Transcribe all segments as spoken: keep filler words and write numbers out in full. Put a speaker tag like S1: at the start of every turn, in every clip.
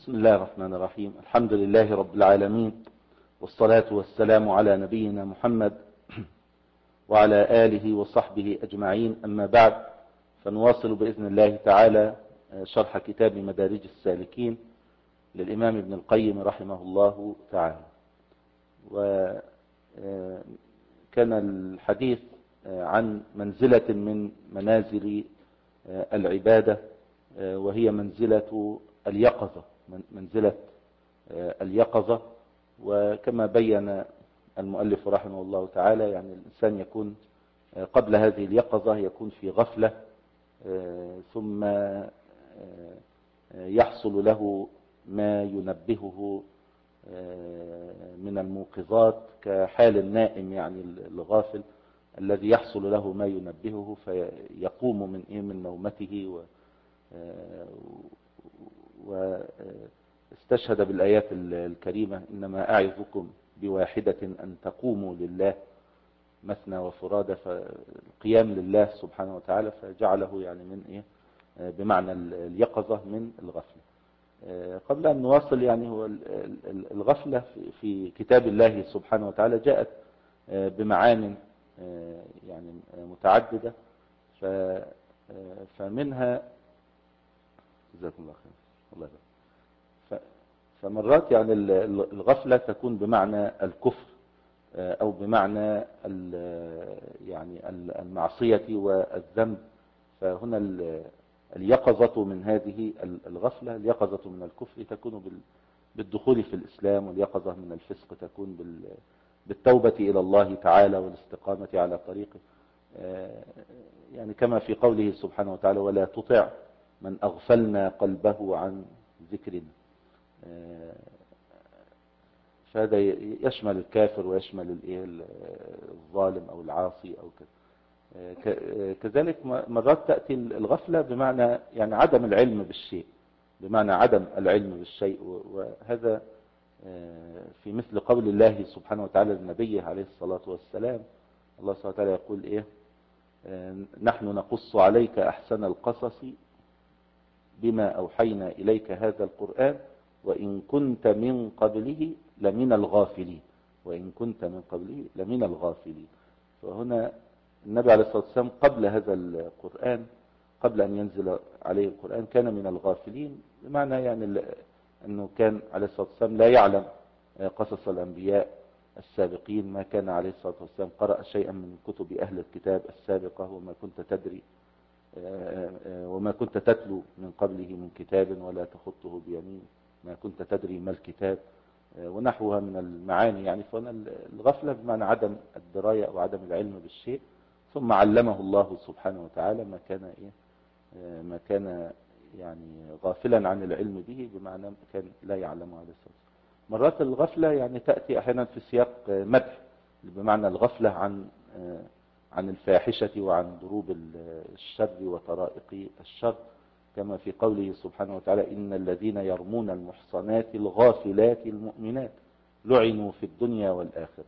S1: بسم الله الرحمن الرحيم. الحمد لله رب العالمين، والصلاة والسلام على نبينا محمد وعلى آله وصحبه أجمعين. أما بعد، فنواصل بإذن الله تعالى شرح كتاب مدارج السالكين للإمام ابن القيم رحمه الله تعالى. وكان الحديث عن منزلة من منازل العبادة، وهي منزلة اليقظة، منزلة اليقظة. وكما بين المؤلف رحمه الله تعالى، يعني الإنسان يكون قبل هذه اليقظة يكون في غفلة، ثم يحصل له ما ينبهه من الموقظات كحال النائم، يعني الغافل الذي يحصل له ما ينبهه فيقوم من إيه من نومته و واستشهد بالآيات الكريمة: إنما أعظكم بواحدة أن تقوموا لله مثنى وفرادى. فالقيام لله سبحانه وتعالى فجعله يعني من إيه بمعنى اليقظة من الغفلة. قبل أن نواصل، يعني هو الغفلة في كتاب الله سبحانه وتعالى جاءت بمعان يعني متعددة، فمنها جزاكم الله خير الله يبارك. فمرات يعني الغفلة تكون بمعنى الكفر أو بمعنى يعني المعصية والذنب. فهنا اليقظة من هذه الغفلة، اليقظة من الكفر تكون بالدخول في الإسلام، واليقظة من الفسق تكون بالتوبة إلى الله تعالى والاستقامة على طريقه، يعني كما في قوله سبحانه وتعالى: ولا تطع من أغفلنا قلبه عن ذكرنا. فهذا يشمل الكافر ويشمل الظالم أو العاصي أو كذا. كذلك مرات تأتي الغفلة بمعنى يعني عدم العلم بالشيء، بمعنى عدم العلم بالشيء. وهذا في مثل قول الله سبحانه وتعالى للنبي عليه الصلاة والسلام: الله سبحانه وتعالى يقول إيه: نحن نقص عليك أحسن القصص بما أوحينا إليك هذا القرآن وإن كنت من قبله لمن الغافلين، وإن كنت من قبله لمن الغافلين. فهنا النبي عليه الصلاة والسلام قبل هذا القرآن، قبل أن ينزل عليه القرآن، كان من الغافلين، بمعنى يعني أنه كان عليه الصلاة والسلام لا يعلم قصص الأنبياء السابقين، ما كان عليه الصلاة والسلام قرأ شيئا من كتب أهل الكتاب السابقة، وما كنت تدري وما كنت تتلو من قبله من كتاب ولا تخطه بيمين، ما كنت تدري ما الكتاب، ونحوها من المعاني. يعني فهنا الغفلة بمعنى عدم الدراية أو عدم العلم بالشيء، ثم علمه الله سبحانه وتعالى ما كان إيه ما كان يعني غافلا عن العلم به، بمعنى كان لا يعلمه عليه الصلاة والسلام. مرات الغفلة يعني تأتي أحيانا في سياق مدح، بمعنى الغفلة عن عن الفاحشة وعن ضروب الشر وطرائق الشر، كما في قوله سبحانه وتعالى: إن الذين يرمون المحصنات الغافلات المؤمنات لعنوا في الدنيا والآخرة.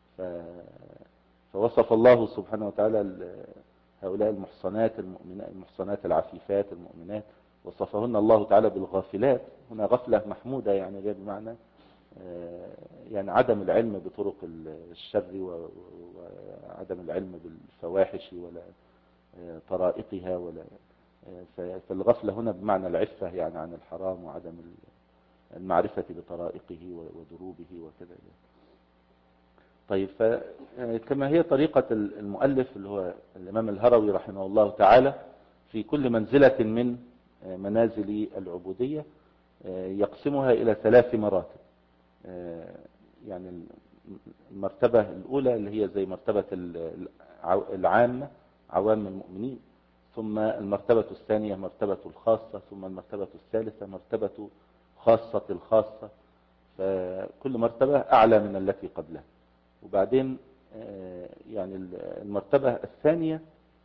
S1: فوصف الله سبحانه وتعالى هؤلاء المحصنات المؤمنات، المحصنات العفيفات المؤمنات، وصفهن الله تعالى بالغافلات. هنا غفلة محمودة، يعني غير بمعنى يعني عدم العلم بطرق الشر وعدم العلم بالفواحش ولا طرائقها، ولا فالغفلة هنا بمعنى العفة يعني عن الحرام وعدم المعرفة بطرائقه وضروبه وكذا. طيب، فكما هي طريقة المؤلف اللي هو الإمام الهروي رحمه الله تعالى في كل منزلة من منازل العبودية يقسمها إلى ثلاث مراتب. يعني المرتبة الأولى اللي هي زي مرتبة العامة، عوام المؤمنين، ثم المرتبة الثانية مرتبة الخاصة، ثم المرتبة الثالثة مرتبة خاصة الخاصة. فكل مرتبة أعلى من التي قبلها. وبعدين يعني المرتبة الثانية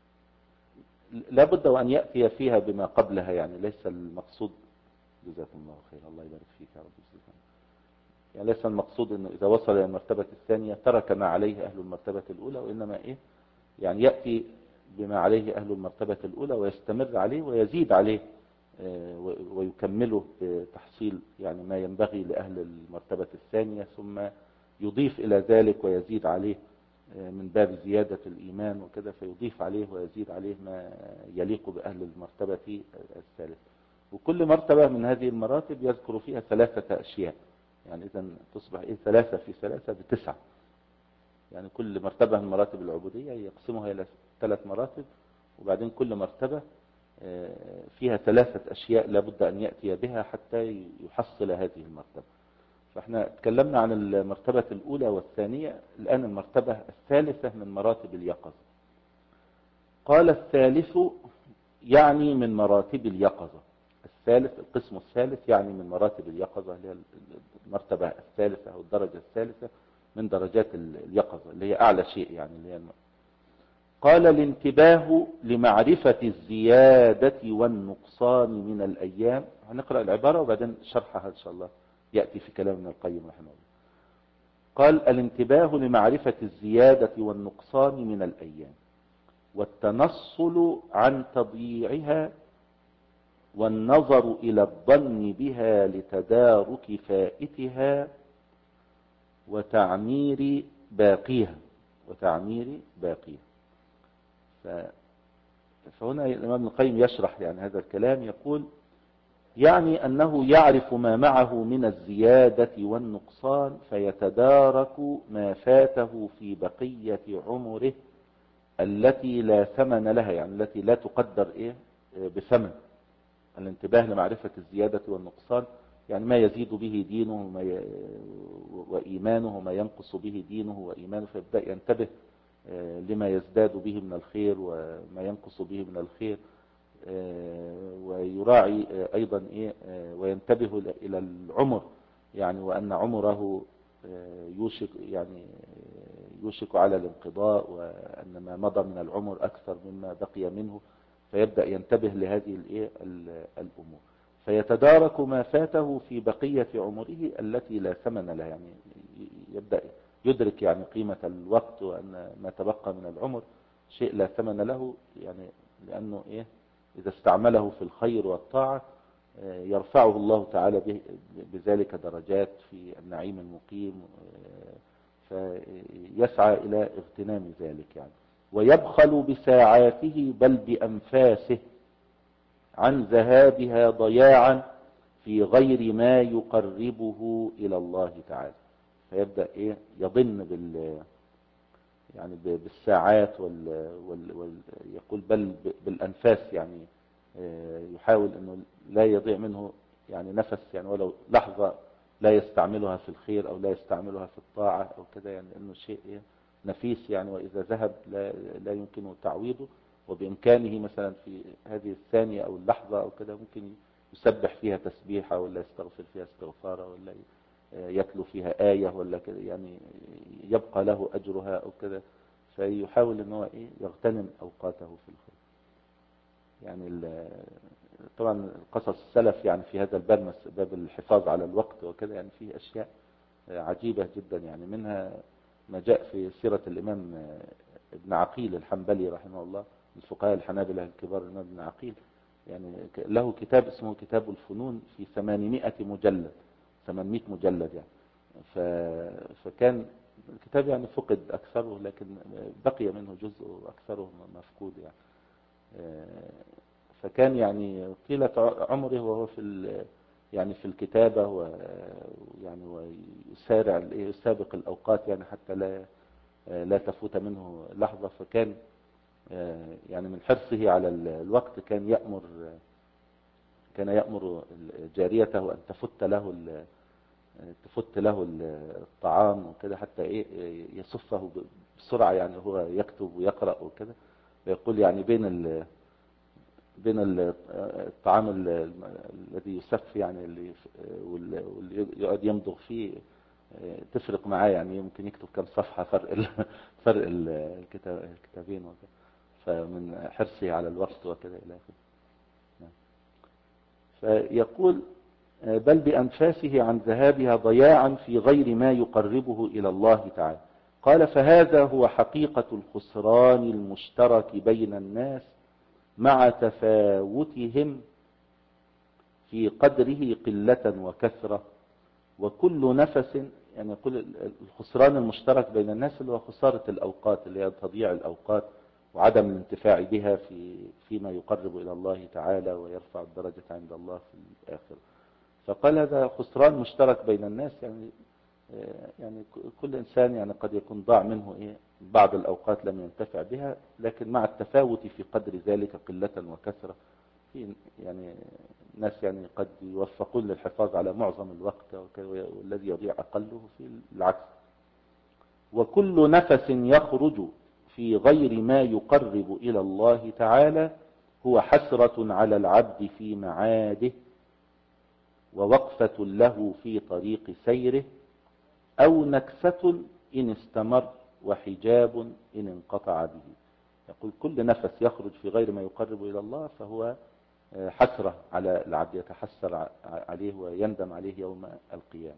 S1: لابد وأن يأتي فيها بما قبلها، يعني ليس المقصود، جزاكم الله خير الله يبارك فيك يا رب، يعني ليس المقصود أنه إذا وصل إلى المرتبة الثانية ترك ما عليه أهل المرتبة الأولى، وإنما إيه يعني يأتي بما عليه أهل المرتبة الأولى ويستمر عليه ويزيد عليه ويكمله بتحصيل يعني ما ينبغي لأهل المرتبة الثانية، ثم يضيف إلى ذلك ويزيد عليه من باب زيادة الإيمان وكذا، فيضيف عليه ويزيد عليه ما يليق بأهل المرتبة الثالثة. وكل مرتبة من هذه المراتب يذكر فيها ثلاثة أشياء، يعني إذا تصبح إيه ثلاثة في ثلاثة بتسعة. يعني كل مرتبة من مراتب العبودية يقسمها إلى ثلاث مراتب، وبعدين كل مرتبة فيها ثلاثة أشياء لابد أن يأتي بها حتى يحصل هذه المرتبة. فاحنا تكلمنا عن المرتبة الأولى والثانية، الآن المرتبة الثالثة من مراتب اليقظة. قال الثالث يعني من مراتب اليقظة. الثالث القسم الثالث يعني من مراتب اليقظة، اللي هي المرتبة الثالثة أو الدرجة الثالثة من درجات اليقظة، اللي هي أعلى شيء يعني اللي هي المرتبة. قال الانتباه لمعرفة الزيادة والنقصان من الأيام. هنقرأ العبارة وبعدين شرحها إن شاء الله يأتي في كلام ابن القيم رحمه الله. قال الانتباه لمعرفة الزيادة والنقصان من الأيام، والتنصل عن تضييعها، والنظر إلى الظن بها لتدارك فائتها، وتعمير باقيها وتعمير باقيها. فهنا الإمام ابن القيم يشرح يعني هذا الكلام، يقول يعني أنه يعرف ما معه من الزيادة والنقصان، فيتدارك ما فاته في بقية عمره التي لا ثمن لها، يعني التي لا تقدر إيه بثمن. الانتباه لمعرفة الزيادة والنقصان يعني ما يزيد به دينه وما ي... وإيمانه، وما ينقص به دينه وإيمانه، فيبدأ ينتبه لما يزداد به من الخير وما ينقص به من الخير، ويراعي أيضا إيه وينتبه إلى العمر، يعني وأن عمره يوشك يعني يوشك على الانقضاء، وأن ما مضى من العمر أكثر مما بقي منه، فيبدأ ينتبه لهذه الإيه الأمور، فيتدارك ما فاته في بقية عمره التي لا ثمن لها، يعني يبدأ يدرك يعني قيمة الوقت، وأن ما تبقى من العمر شيء لا ثمن له، يعني لأنه إيه إذا استعمله في الخير والطاعة يرفعه الله تعالى بذلك درجات في النعيم المقيم، فيسعى إلى اغتنام ذلك يعني. ويبخل بساعاته بل بأنفاسه عن ذهابها ضياعا في غير ما يقربه إلى الله تعالى. فيبدأ إيه يضن بال يعني بالساعات وال, وال... وال... يقول بل بالأنفاس، يعني يحاول أنه لا يضيع منه يعني نفس، يعني ولو لحظة لا يستعملها في الخير أو لا يستعملها في الطاعة أو كذا، يعني أنه شيء نفيس يعني، وإذا ذهب لا, لا يمكنه تعويضه، وبإمكانه مثلا في هذه الثانية أو اللحظة أو كذا ممكن يسبح فيها تسبيحة، ولا يستغفر فيها استغفارة، ولا يتلو فيها آية ولا كذا، يعني يبقى له أجرها أو كذا، فيحاول أنه إيه يغتنم أوقاته في الخير. يعني طبعا قصص السلف يعني في هذا الباب، باب الحفاظ على الوقت وكذا، يعني فيه أشياء عجيبة جدا، يعني منها ما جاء في سيرة الإمام ابن عقيل الحنبلي رحمه الله، من الفقهاء الحنابلة الكبار، الإمام ابن عقيل، يعني له كتاب اسمه كتاب الفنون في ثمانمائة مجلد، ثمانمائة مجلد يعني. فكان الكتاب يعني فقد أكثره، لكن بقي منه جزء وأكثره مفقود يعني. فكان يعني طيلة عمره وهو في يعني في الكتابة، ويعني ويسارع يسابق الأوقات يعني حتى لا لا تفوت منه لحظة. فكان يعني من حرصه على الوقت كان يأمر كان يأمر جاريته أن تفت له تفت له الطعام وكذا، حتى إيه يصفه بسرعة، يعني هو يكتب ويقرأ وكذا، ويقول يعني بين ال بين الطعام الذي يسف يعني اللي واللي يقعد يمضغ فيه تفرق معاه، يعني يمكن يكتب كم صفحة فرق فرق الكتابين وكذا، فمن حرصه على الوقت وكذا إلى آخره. فيقول بل بأنفاسه عن ذهابها ضياعا في غير ما يقربه إلى الله تعالى. قال فهذا هو حقيقة الخسران المشترك بين الناس مع تفاوتهم في قدره قلة وكثرة، وكل نفس، يعني يقول الخسران المشترك بين الناس اللي هو خسارة الأوقات، اللي هي تضييع الأوقات وعدم الانتفاع بها في فيما يقرب إلى الله تعالى ويرفع الدرجة عند الله في الآخرة. فقال هذا خسران مشترك بين الناس، يعني يعني كل إنسان يعني قد يكون ضاع منه إيه بعض الأوقات لم ينتفع بها، لكن مع التفاوت في قدر ذلك قلة وكثرة. في يعني ناس يعني قد يوفقون للحفاظ على معظم الوقت، والذي يضيع أقله في العكس. وكل نفس يخرج في غير ما يقرب إلى الله تعالى هو حسرة على العبد في معاده، ووقفة له في طريق سيره، أو نكسة إن استمر، وحجاب إن انقطع به. يقول كل نفس يخرج في غير ما يقرب إلى الله فهو حسرة على العبد، يتحسر عليه ويندم عليه يوم القيامة.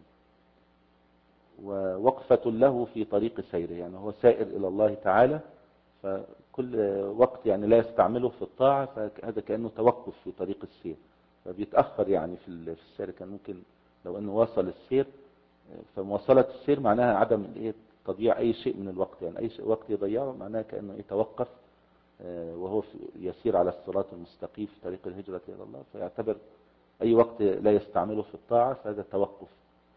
S1: ووقفة له في طريق سيره، يعني هو سائر إلى الله تعالى، فكل وقت يعني لا يستعمله في الطاعة فهذا كأنه توقف في طريق السير، فبيتأخر يعني في السير. كان ممكن لو أنه واصل السير، فمواصلة السير معناها عدم الايه تضييع أي شيء من الوقت، يعني أي وقت يضيعه معناها كأنه يتوقف وهو يسير على الصراط المستقيم في طريق الهجرة إلى الله، فيعتبر أي وقت لا يستعمله في الطاعة فهذا توقف.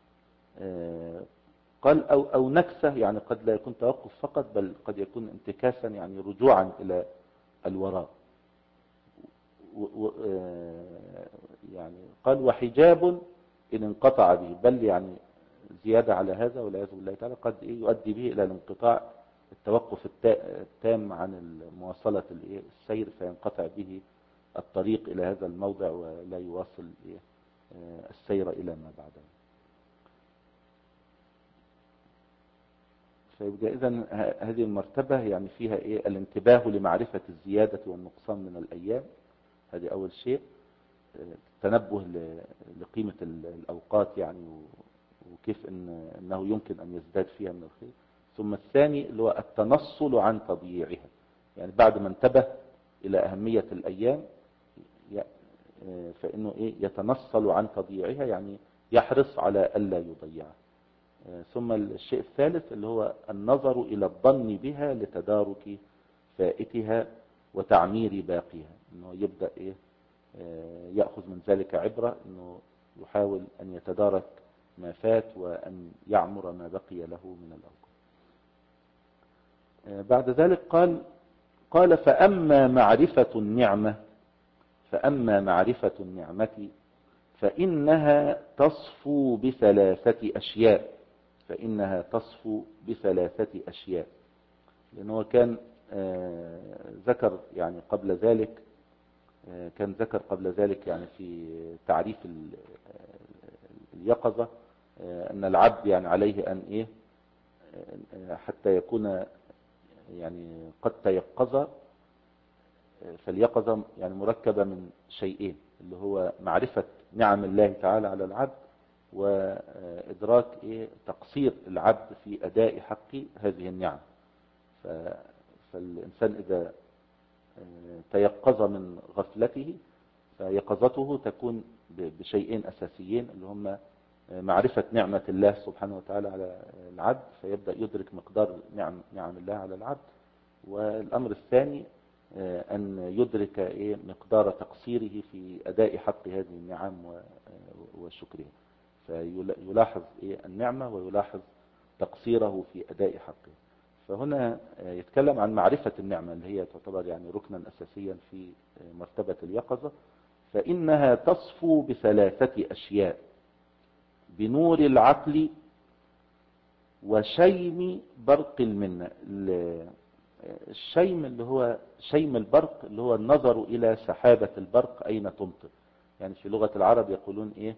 S1: قال أو, أو نكسة، يعني قد لا يكون توقف فقط، بل قد يكون انتكاسا، يعني رجوعا إلى الوراء. يعني قال وحجاب إن انقطع به، بل يعني زيادة على هذا والعياذ بالله تعالى قد يؤدي به إلى الانقطاع، التوقف التام عن مواصلة السير، فينقطع به الطريق إلى هذا الموضع ولا يواصل السير إلى ما بعده. فيبقى إذن هذه المرتبة يعني فيها إيه الانتباه لمعرفة الزيادة والنقصان من الأيام، هذه أول شيء. التنبه لقيمة الأوقات يعني وكيف إن أنه يمكن أن يزداد فيها من الخير. ثم الثاني اللي هو التنصل عن تضييعها، يعني بعد ما انتبه إلى أهمية الأيام فإنه إيه يتنصل عن تضييعها، يعني يحرص على ألا يضيعها. ثم الشيء الثالث اللي هو النظر إلى الظن بها لتدارك فائتها وتعمير باقيها، إنه يبدأ إيه يأخذ من ذلك عبرة، إنه يحاول أن يتدارك ما فات وأن يعمر ما بقي له من الأوقات. بعد ذلك قال قال فأما معرفة النعمة فأما معرفة النعمة فإنها تصفو بثلاثة أشياء فإنها تصفو بثلاثة أشياء. لأنه كان ذكر يعني قبل ذلك كان ذكر قبل ذلك يعني في تعريف اليقظة أن العبد يعني عليه أن إيه حتى يكون يعني قد تيقظ، فاليقظة يعني مركبة من شيئين، اللي هو معرفة نعم الله تعالى على العبد، وإدراك إيه تقصير العبد في أداء حق هذه النعم. فالإنسان إذا تيقظ من غفلته فيقظته تكون بشيئين أساسيين، اللي هم معرفة نعمة الله سبحانه وتعالى على العبد، فيبدأ يدرك مقدار نعم نعم الله على العبد. والأمر الثاني أن يدرك إيه مقدار تقصيره في أداء حق هذه النعم وشكرها، فيلاحظ إيه النعمة ويلاحظ تقصيره في أداء حقه. فهنا يتكلم عن معرفة النعمة اللي هي تعتبر يعني ركنا أساسيا في مرتبة اليقظة. فإنها تصفو بثلاثة أشياء: بنور العقل، وشيم برق المنة. الشيم اللي هو شيم البرق، اللي هو النظر إلى سحابة البرق أين تمطر. يعني في لغة العرب يقولون إيه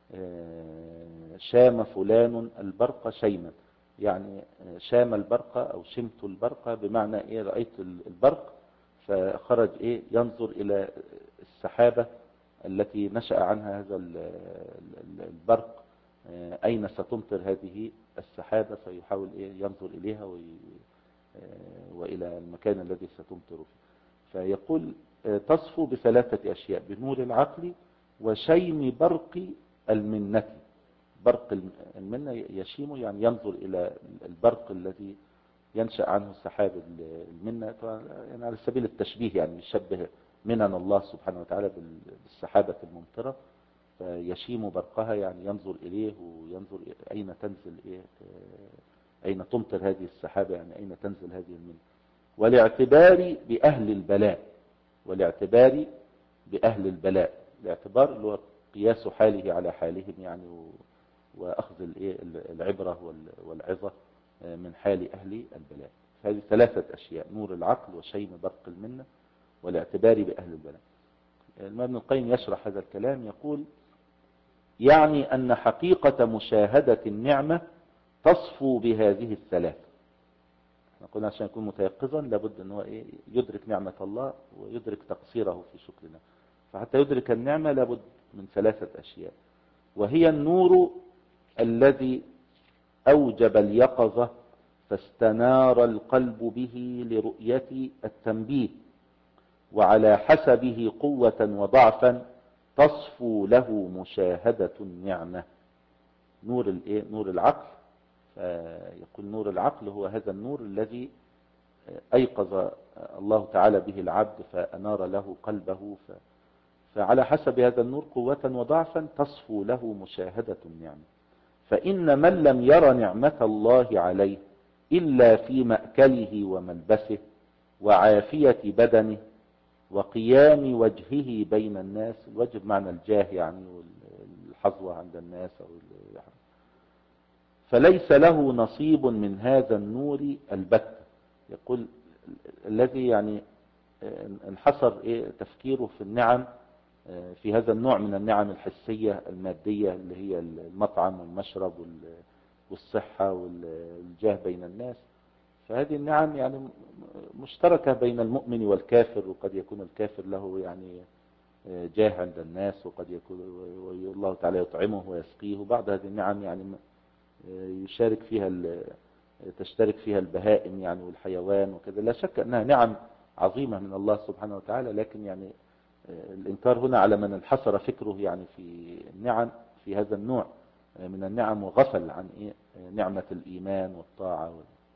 S1: شام فلان البرق شيما، يعني شام البرق أو شمت البرق بمعنى إيه رأيت البرق فخرج إيه ينظر إلى السحابة التي نشأ عنها هذا البرق أين ستمطر هذه السحابة، فيحاول إيه ينظر إليها وإلى المكان الذي ستمطر فيه. فيقول تصفو بثلاثة أشياء: بنور العقل، وشيم برق المنة. برق المنة يشيم يعني ينظر إلى البرق الذي ينشأ عنه سحاب المنة، يعني على سبيل التشبيه، يعني يشبه منن الله سبحانه وتعالى بالسحابة الممطرة، فيشيم برقها يعني ينظر إليه وينظر أين تنزل إيه، أين تمطر هذه السحابة، يعني أين تنزل هذه المنة. والاعتبار بأهل البلاء، والاعتبار بأهل البلاء، الاعتبار اللي هو قياس حاله على حالهم يعني، وأخذ العبرة والعظة من حال أهل البلاء. هذه ثلاثة أشياء: نور العقل، وشيم برق المنة، والاعتبار بأهل البلاء. الإمام ابن القيم يشرح هذا الكلام يقول: يعني أن حقيقة مشاهدة النعمة تصفو بهذه الثلاث. نقول عشان يكون متيقظا لابد أنه إيه؟ يدرك نعمة الله ويدرك تقصيره في شكرنا. فحتى يدرك النعمة لابد من ثلاثة أشياء، وهي النور الذي أوجب اليقظة فاستنار القلب به لرؤية التنبيه، وعلى حسبه قوة وضعفا تصفو له مشاهدة النعمة. نور الايه؟ نور العقل. يقول نور العقل هو هذا النور الذي أيقظ الله تعالى به العبد فأنار له قلبه، ف... فعلى حسب هذا النور قوة وضعفا تصفو له مشاهدة النعمة. فإن من لم ير نعمة الله عليه إلا في مأكله وملبسه وعافية بدنه وقيام وجهه بين الناس، الوجه بمعنى الجاه يعني والحظوة عند الناس، أو فليس له نصيب من هذا النور البتة. يقول الذي يعني انحصر إيه تفكيره في النعم، في هذا النوع من النعم الحسية المادية اللي هي المطعم والمشرب والصحة والجاه بين الناس، فهذه النعم يعني مشتركة بين المؤمن والكافر، وقد يكون الكافر له يعني جاه عند الناس، وقد يكون الله تعالى يطعمه ويسقيه. بعض هذه النعم يعني يشارك فيها تشترك فيها البهائم يعني والحيوان وكذا. لا شك أنها نعم عظيمة من الله سبحانه وتعالى، لكن يعني الإنكار هنا على من انحصر فكره يعني في النعم في هذا النوع من النعم، وغفل عن إيه نعمة الإيمان والطاعة.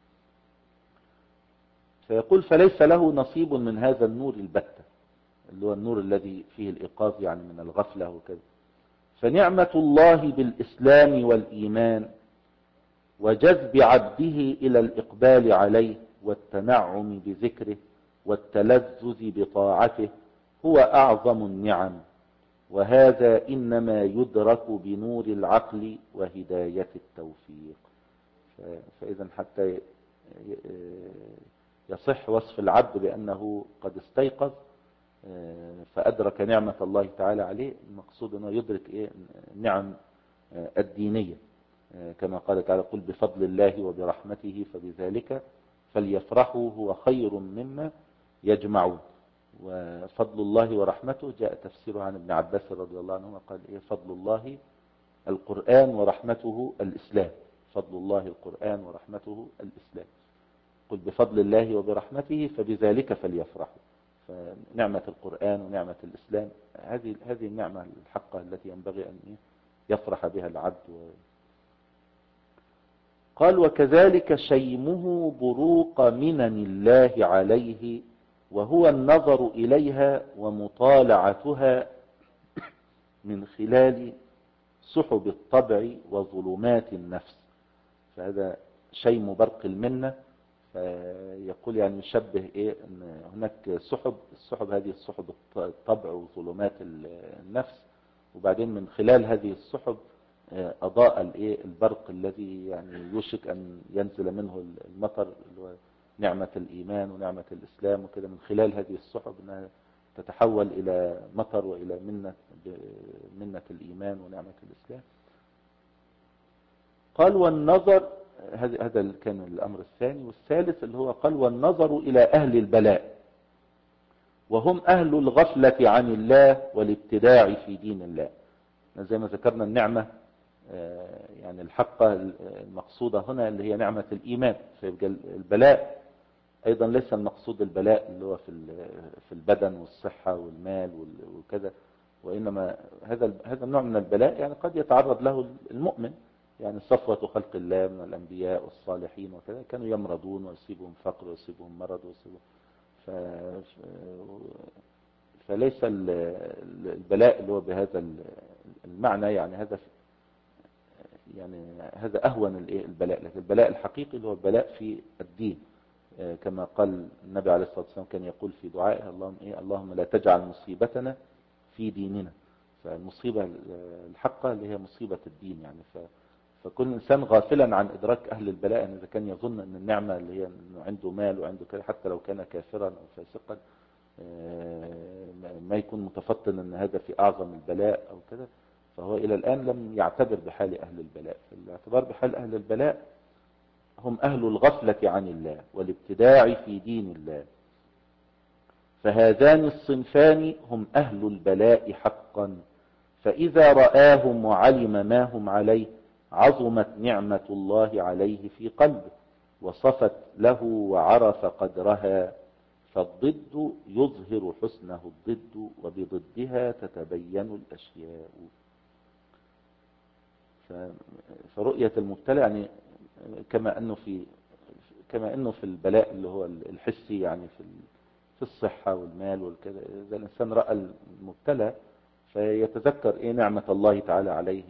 S1: فيقول فليس له نصيب من هذا النور البتة، اللي هو النور الذي فيه الإيقاظ يعني من الغفلة وكذا. فنعمة الله بالإسلام والإيمان وجذب عبده إلى الإقبال عليه والتنعم بذكره والتلذذ بطاعته هو أعظم النعم، وهذا إنما يدرك بنور العقل وهداية التوفيق. فإذا حتى يصح وصف العبد بأنه قد استيقظ فأدرك نعمة الله تعالى عليه، المقصود أنه يدرك إيه النعم الدينية، كما قال تعالى: قل بفضل الله وبرحمته فبذلك فليفرحوا هو خير مما يجمعون. وفضل الله ورحمته جاء تفسيره عن ابن عباس رضي الله عنهما قال إيه: فضل الله القرآن ورحمته الإسلام. فضل الله القرآن ورحمته الإسلام. قل بفضل الله وبرحمته فبذلك فليفرحوا. فنعمة القرآن ونعمة الإسلام هذه هذه النعمة الحقة التي ينبغي أن يفرح بها العبد. قال: وكذلك شيمه بروق منن الله عليه، وهو النظر إليها ومطالعتها من خلال سحب الطبع وظلمات النفس. فهذا شيم برق المنة. فيقول يعني يشبه إيه أن هناك سحب، السحب هذه السحب الطبع وظلمات النفس، وبعدين من خلال هذه السحب أضاء الإيه البرق الذي يعني يوشك أن ينزل منه المطر، اللي هو نعمة الإيمان ونعمة الإسلام وكذا. من خلال هذه السحب أنها تتحول إلى مطر وإلى منة منة الإيمان ونعمة الإسلام. قال: والنظر، هذا كان الأمر الثاني. والثالث اللي هو قال: والنظر إلى أهل البلاء، وهم أهل الغفلة عن الله والابتداع في دين الله. زي ما ذكرنا النعمة يعني الحقة المقصودة هنا اللي هي نعمة الإيمان. فيبقى البلاء أيضا ليس المقصود البلاء اللي هو في في البدن والصحة والمال وكذا، وإنما هذا هذا النوع من البلاء يعني قد يتعرض له المؤمن، يعني صفوة خلق الله من الأنبياء والصالحين وكذا كانوا يمرضون ويصيبهم فقر ويصيبهم مرض ويصيبهم ف... فليس البلاء اللي هو بهذا المعنى، يعني هذا يعني هذا أهون البلاء، لكن البلاء الحقيقي اللي هو البلاء في الدين، كما قال النبي عليه الصلاة والسلام كان يقول في دعائه اللهم إيه اللهم لا تجعل مصيبتنا في ديننا. فالمصيبة الحقة اللي هي مصيبة الدين يعني ف فكل إنسان غافلا عن إدراك أهل البلاء، إذا كان يظن أن النعمة اللي هي أنه عنده مال وعنده كده حتى لو كان كافرا أو فاسقا ما يكون متفطن أن هذا في أعظم البلاء أو كده، فهو إلى الآن لم يعتبر بحال أهل البلاء. فالاعتبار بحال أهل البلاء هم أهل الغفلة عن الله والابتداع في دين الله، فهذان الصنفان هم أهل البلاء حقا. فإذا رآهم وعلم ما هم عليه عظمت نعمة الله عليه في قلبه وصفت له وعرف قدرها، فالضد يظهر حسنه الضد وبضدها تتبين الأشياء. فرؤية المبتلى يعني كما أنه في كما أنه في البلاء اللي هو الحسي يعني في في الصحة والمال والكذا، إذا الإنسان رأى المبتلى فيتذكر إيه نعمة الله تعالى عليه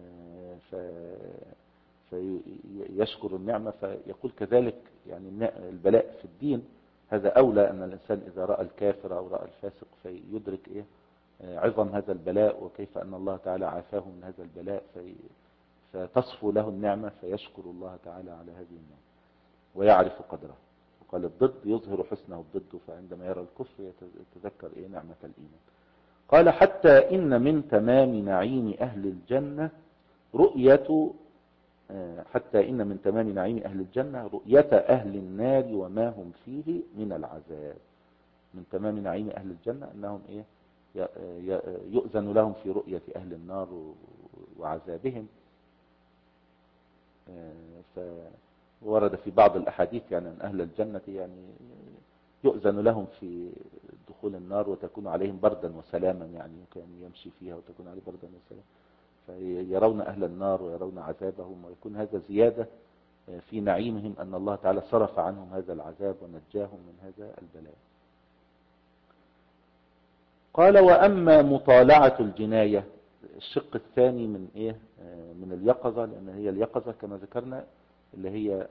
S1: فيشكر النعمة، فيقول كذلك يعني البلاء في الدين هذا أولى أن الإنسان إذا رأى الكافر أو رأى الفاسق فيدرك إيه عظم هذا البلاء وكيف أن الله تعالى عافاه من هذا البلاء في فتصفو له النعمة فيشكر الله تعالى على هذه النعمة ويعرف قدرها. وقال الضد يظهر حسنه الضد، فعندما يرى الكفر يتذكر إيه نعمة الإيمان. قال حتى إن من تمام نعيم أهل الجنة رؤية حتى إن من تمام نعيم أهل الجنة رؤية أهل النار وما هم فيه من العذاب. من تمام نعيم أهل الجنة أنهم إيه يؤذن لهم في رؤية أهل النار وعذابهم. فورد في بعض الأحاديث يعني أن أهل الجنة يعني يؤذن لهم في دخول النار وتكون عليهم بردا وسلاما، يعني كان يمشي فيها وتكون عليه بردا وسلاما، فيرون أهل النار ويرون عذابهم، ويكون هذا زيادة في نعيمهم أن الله تعالى صرف عنهم هذا العذاب ونجاهم من هذا البلاء. قال وأما مطالعة الجناية، الشق الثاني من إيه من اليقظة، لأن هي اليقظة كما ذكرنا اللي هي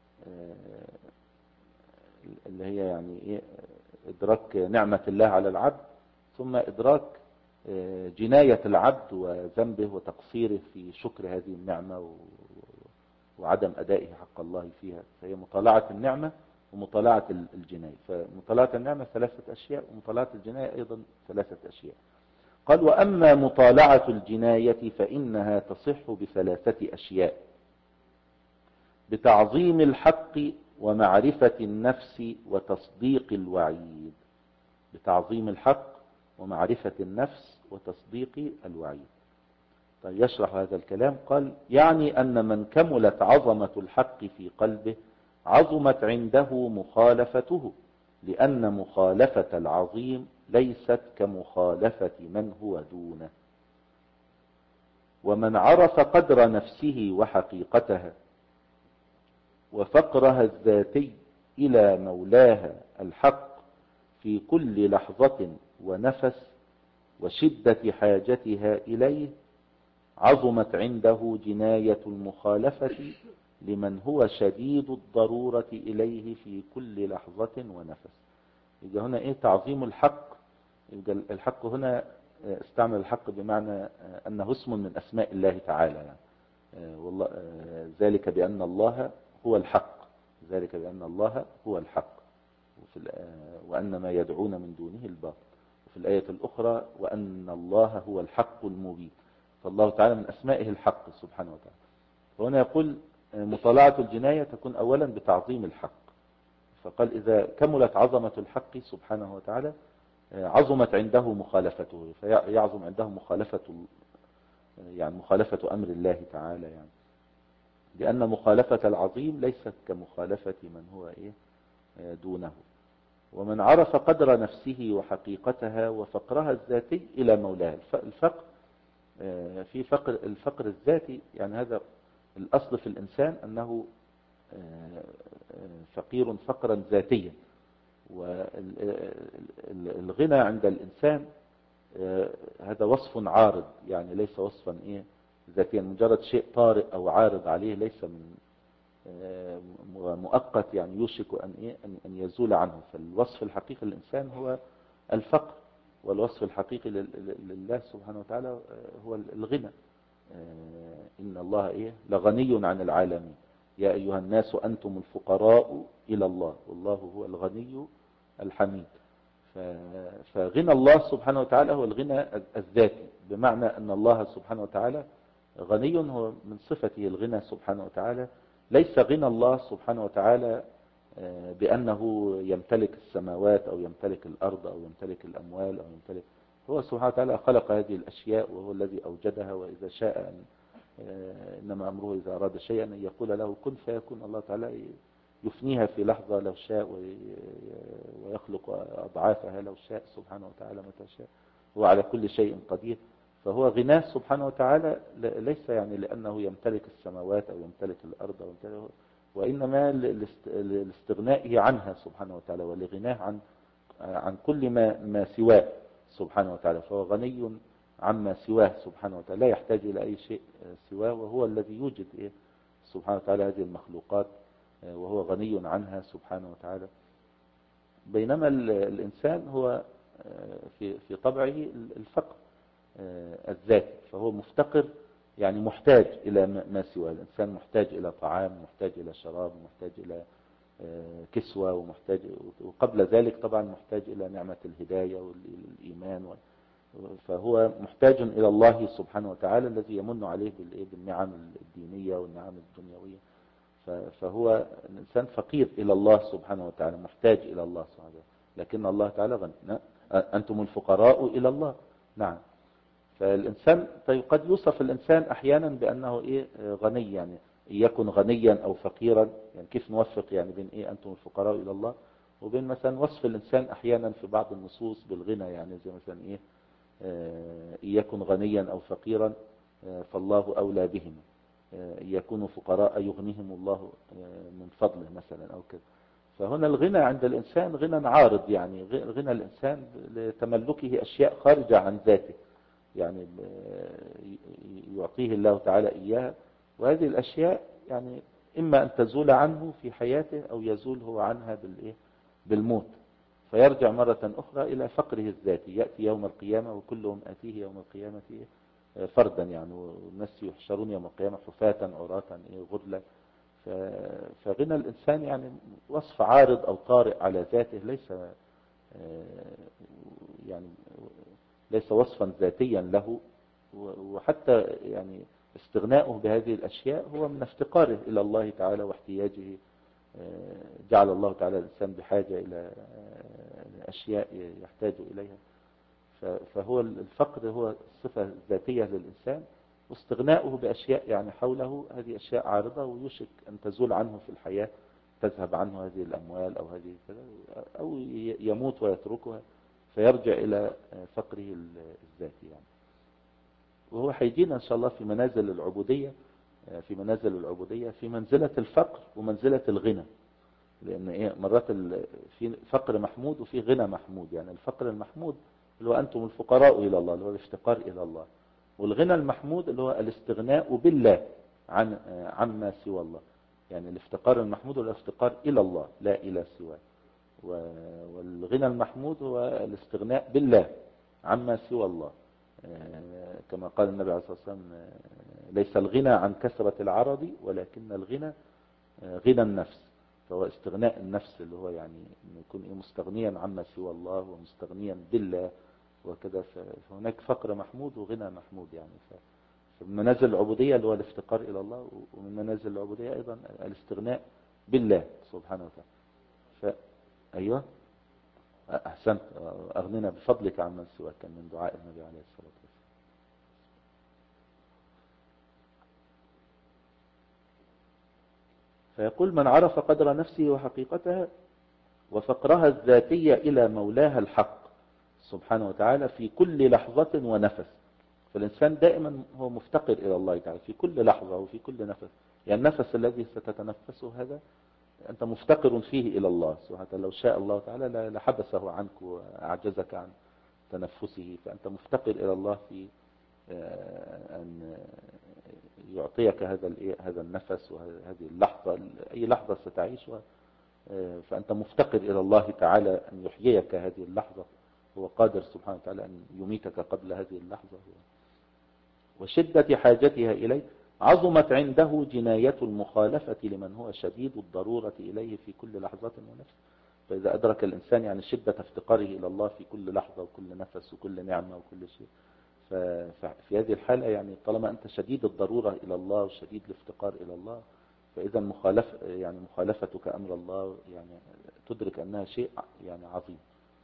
S1: اللي هي يعني إيه إدراك نعمة الله على العبد، ثم إدراك جناية العبد وذنبه وتقصيره في شكر هذه النعمة وعدم أدائه حق الله فيها. فهي مطالعة النعمة ومطالعة الجناية. فمطالعة النعمة ثلاثة أشياء ومطالعة الجناية أيضا ثلاثة أشياء. قال وأما مطالعة الجناية فإنها تصح بثلاثة أشياء: بتعظيم الحق ومعرفة النفس وتصديق الوعيد. بتعظيم الحق ومعرفة النفس وتصديق الوعيد. طيب يشرح هذا الكلام. قال يعني أن من كملت عظمة الحق في قلبه عظمت عنده مخالفته، لأن مخالفة العظيم ليست كمخالفة من هو دونه. ومن عرف قدر نفسه وحقيقتها وفقرها الذاتي إلى مولاها الحق في كل لحظة ونفس وشدة حاجتها إليه عظمت عنده جناية المخالفة لمن هو شديد الضرورة إليه في كل لحظة ونفس. يبقى هنا إيه تعظيم الحق؟ يبقى الحق هنا استعمل الحق بمعنى أنه اسم من أسماء الله تعالى، يعني والله ذلك بأن الله هو الحق، ذلك بأن الله هو الحق، وأن ما يدعون من دونه الباطل. وفي الآية الأخرى وأن الله هو الحق المبين. فالله تعالى من أسمائه الحق سبحانه وتعالى. فهنا يقول مطالعة الجناية تكون أولا بتعظيم الحق. فقال إذا كملت عظمة الحق سبحانه وتعالى عظمت عنده مخالفته، فيعظم عنده مخالفة يعني مخالفة أمر الله تعالى، يعني لأن مخالفة العظيم ليست كمخالفة من هو إيه دونه. ومن عرف قدر نفسه وحقيقتها وفقرها الذاتي إلى مولاه. الفقر في فقر الفقر الذاتي، يعني هذا الأصل في الإنسان أنه فقير فقرا ذاتيا، والغنى عند الإنسان هذا وصف عارض، يعني ليس وصفا إيه ذاتيا، مجرد شيء طارئ أو عارض عليه، ليس من مؤقت يعني يوشك أن إيه أن يزول عنه. فالوصف الحقيقي للإنسان هو الفقر، والوصف الحقيقي لله سبحانه وتعالى هو الغنى. إن الله إيه لغني عن العالمين، يا أيها الناس أنتم الفقراء إلى الله والله هو الغني الحميد. فغنى الله سبحانه وتعالى هو الغنى الذاتي، بمعنى أن الله سبحانه وتعالى غني، هو من صفته الغنى سبحانه وتعالى. ليس غنى الله سبحانه وتعالى بأنه يمتلك السماوات أو يمتلك الأرض أو يمتلك الأموال أو يمتلك، هو سبحانه وتعالى خلق هذه الأشياء وهو الذي أوجدها، وإذا شاء أن إنما أمره إذا أراد شيئا أن يقول له كن فيكون. الله تعالى يفنيها في لحظة لو شاء، ويخلق أضعافها لو شاء سبحانه وتعالى متى شاء، هو على كل شيء قدير. فهو غناه سبحانه وتعالى ليس يعني لأنه يمتلك السماوات أو يمتلك الأرض أو يمتلك، وإنما لاستغنائه عنها سبحانه وتعالى، ولغناه عن عن كل ما ما سواه سبحانه وتعالى. فهو غني عما سواه سبحانه وتعالى، لا يحتاج إلى أي شيء سواه، وهو الذي يوجد إيه سبحانه وتعالى هذه المخلوقات، وهو غني عنها سبحانه وتعالى. بينما الإنسان هو في في طبعه الفقر الذاتي، فهو مفتقر، يعني محتاج إلى ما سواه. الإنسان محتاج إلى طعام، محتاج إلى شراب، محتاج إلى كسوة، ومحتاج، وقبل ذلك طبعا محتاج إلى نعمة الهداية والإيمان، فهو محتاج إلى الله سبحانه وتعالى الذي يمن عليه بالنعم الدينية والنعم الدنيوية. فهو الإنسان فقير إلى الله سبحانه وتعالى، محتاج إلى الله سبحانه وتعالى، لكن الله تعالى غني. أنتم الفقراء إلى الله. نعم. فالإنسان طيب قد يوصف الإنسان أحيانا بأنه إيه غني، يعني يكن غنيا أو فقيرا، يعني كيف نوفق يعني بين إيه أنتم الفقراء إلى الله وبين مثلا وصف الإنسان أحيانا في بعض النصوص بالغنى، يعني زي مثلا إيه يكن غنيا أو فقيرا فالله أولى بهم، يكونوا فقراء يغنيهم الله من فضله مثلا أو كذا. فهنا الغنى عند الإنسان غنى عارض، يعني غنى الإنسان لتملكه أشياء خارجة عن ذاته، يعني يعطيه الله تعالى إياها، وهذه الأشياء يعني إما أن تزول عنه في حياته أو يزول هو عنها بالإيه بالموت، فيرجع مرة أخرى إلى فقره الذاتي. يأتي يوم القيامة وكلهم آتيه يوم القيامة فردا، يعني والناس يحشرون يوم القيامة حفاة عراة غرلا. فغنى الإنسان يعني وصف عارض أو طارئ على ذاته، ليس يعني ليس وصفا ذاتيا له. وحتى يعني استغناؤه بهذه الأشياء هو من افتقاره إلى الله تعالى واحتياجه. جعل الله تعالى الإنسان بحاجة إلى أشياء يحتاج إليها، فهو الفقر هو الصفة الذاتية للإنسان، واستغناؤه بأشياء يعني حوله، هذه أشياء عارضة ويوشك أن تزول عنه في الحياة، تذهب عنه هذه الأموال أو هذه كذا، أو يموت ويتركها فيرجع إلى فقره الذاتي يعني. وهو هيجينا إن شاء الله في منازل العبودية، في منازل العبودية في منزلة الفقر ومنزلة الغنى، لأن إيه مرات في فقر محمود وفي غنى محمود. يعني الفقر المحمود اللي هو أنتم الفقراء إلى الله، اللي هو الافتقار إلى الله، والغنى المحمود اللي هو الاستغناء بالله عن عما سوى الله. يعني الافتقار المحمود هو الافتقار إلى الله لا إلى سواه، والغنى المحمود هو الاستغناء بالله عما سوى الله، كما قال النبي عليه الصلاة والسلام ليس الغنى عن كثرة العرض ولكن الغنى غنى النفس. فهو استغناء النفس اللي هو يعني انه يكون مستغنيا عما سوى الله ومستغنيا بالله وكذا. فهناك فقر محمود وغنى محمود يعني. فمن منازل العبودية اللي هو الافتقار إلى الله، ومن منازل العبودية أيضا الاستغناء بالله سبحانه وتعالى. ف... أيوة أحسنت، أغننا بفضلك عمن سواك، كان من دعاء النبي عليه الصلاة والسلام. فيقول من عرف قدر نفسه وحقيقتها وفقرها الذاتية إلى مولاها الحق سبحانه وتعالى في كل لحظة ونفس. فالإنسان دائما هو مفتقر إلى الله تعالى في كل لحظة وفي كل نفس. يعني النفس الذي ستتنفسه هذا أنت مفتقر فيه إلى الله سبحانه وتعالى. لو شاء الله تعالى لحبسه عنك وأعجزك عن تنفسه، فأنت مفتقر إلى الله في أن يعطيك هذا هذا النفس وهذه اللحظة، أي لحظة ستعيشها فأنت مفتقر إلى الله تعالى أن يحييك هذه اللحظة. هو قادر سبحانه وتعالى أن يميتك قبل هذه اللحظة. وشدة حاجتها إليه عظمت عنده جناية المخالفة لمن هو شديد الضرورة إليه في كل لحظة ونفس. فإذا أدرك الإنسان يعني شدة افتقاره إلى الله في كل لحظة وكل نفس وكل نعمة وكل شيء، ففي هذه الحالة يعني طالما أنت شديد الضرورة إلى الله وشديد الافتقار إلى الله، فإذا مخالف يعني مخالفتك أمر الله يعني تدرك أنها شيء يعني عظيم.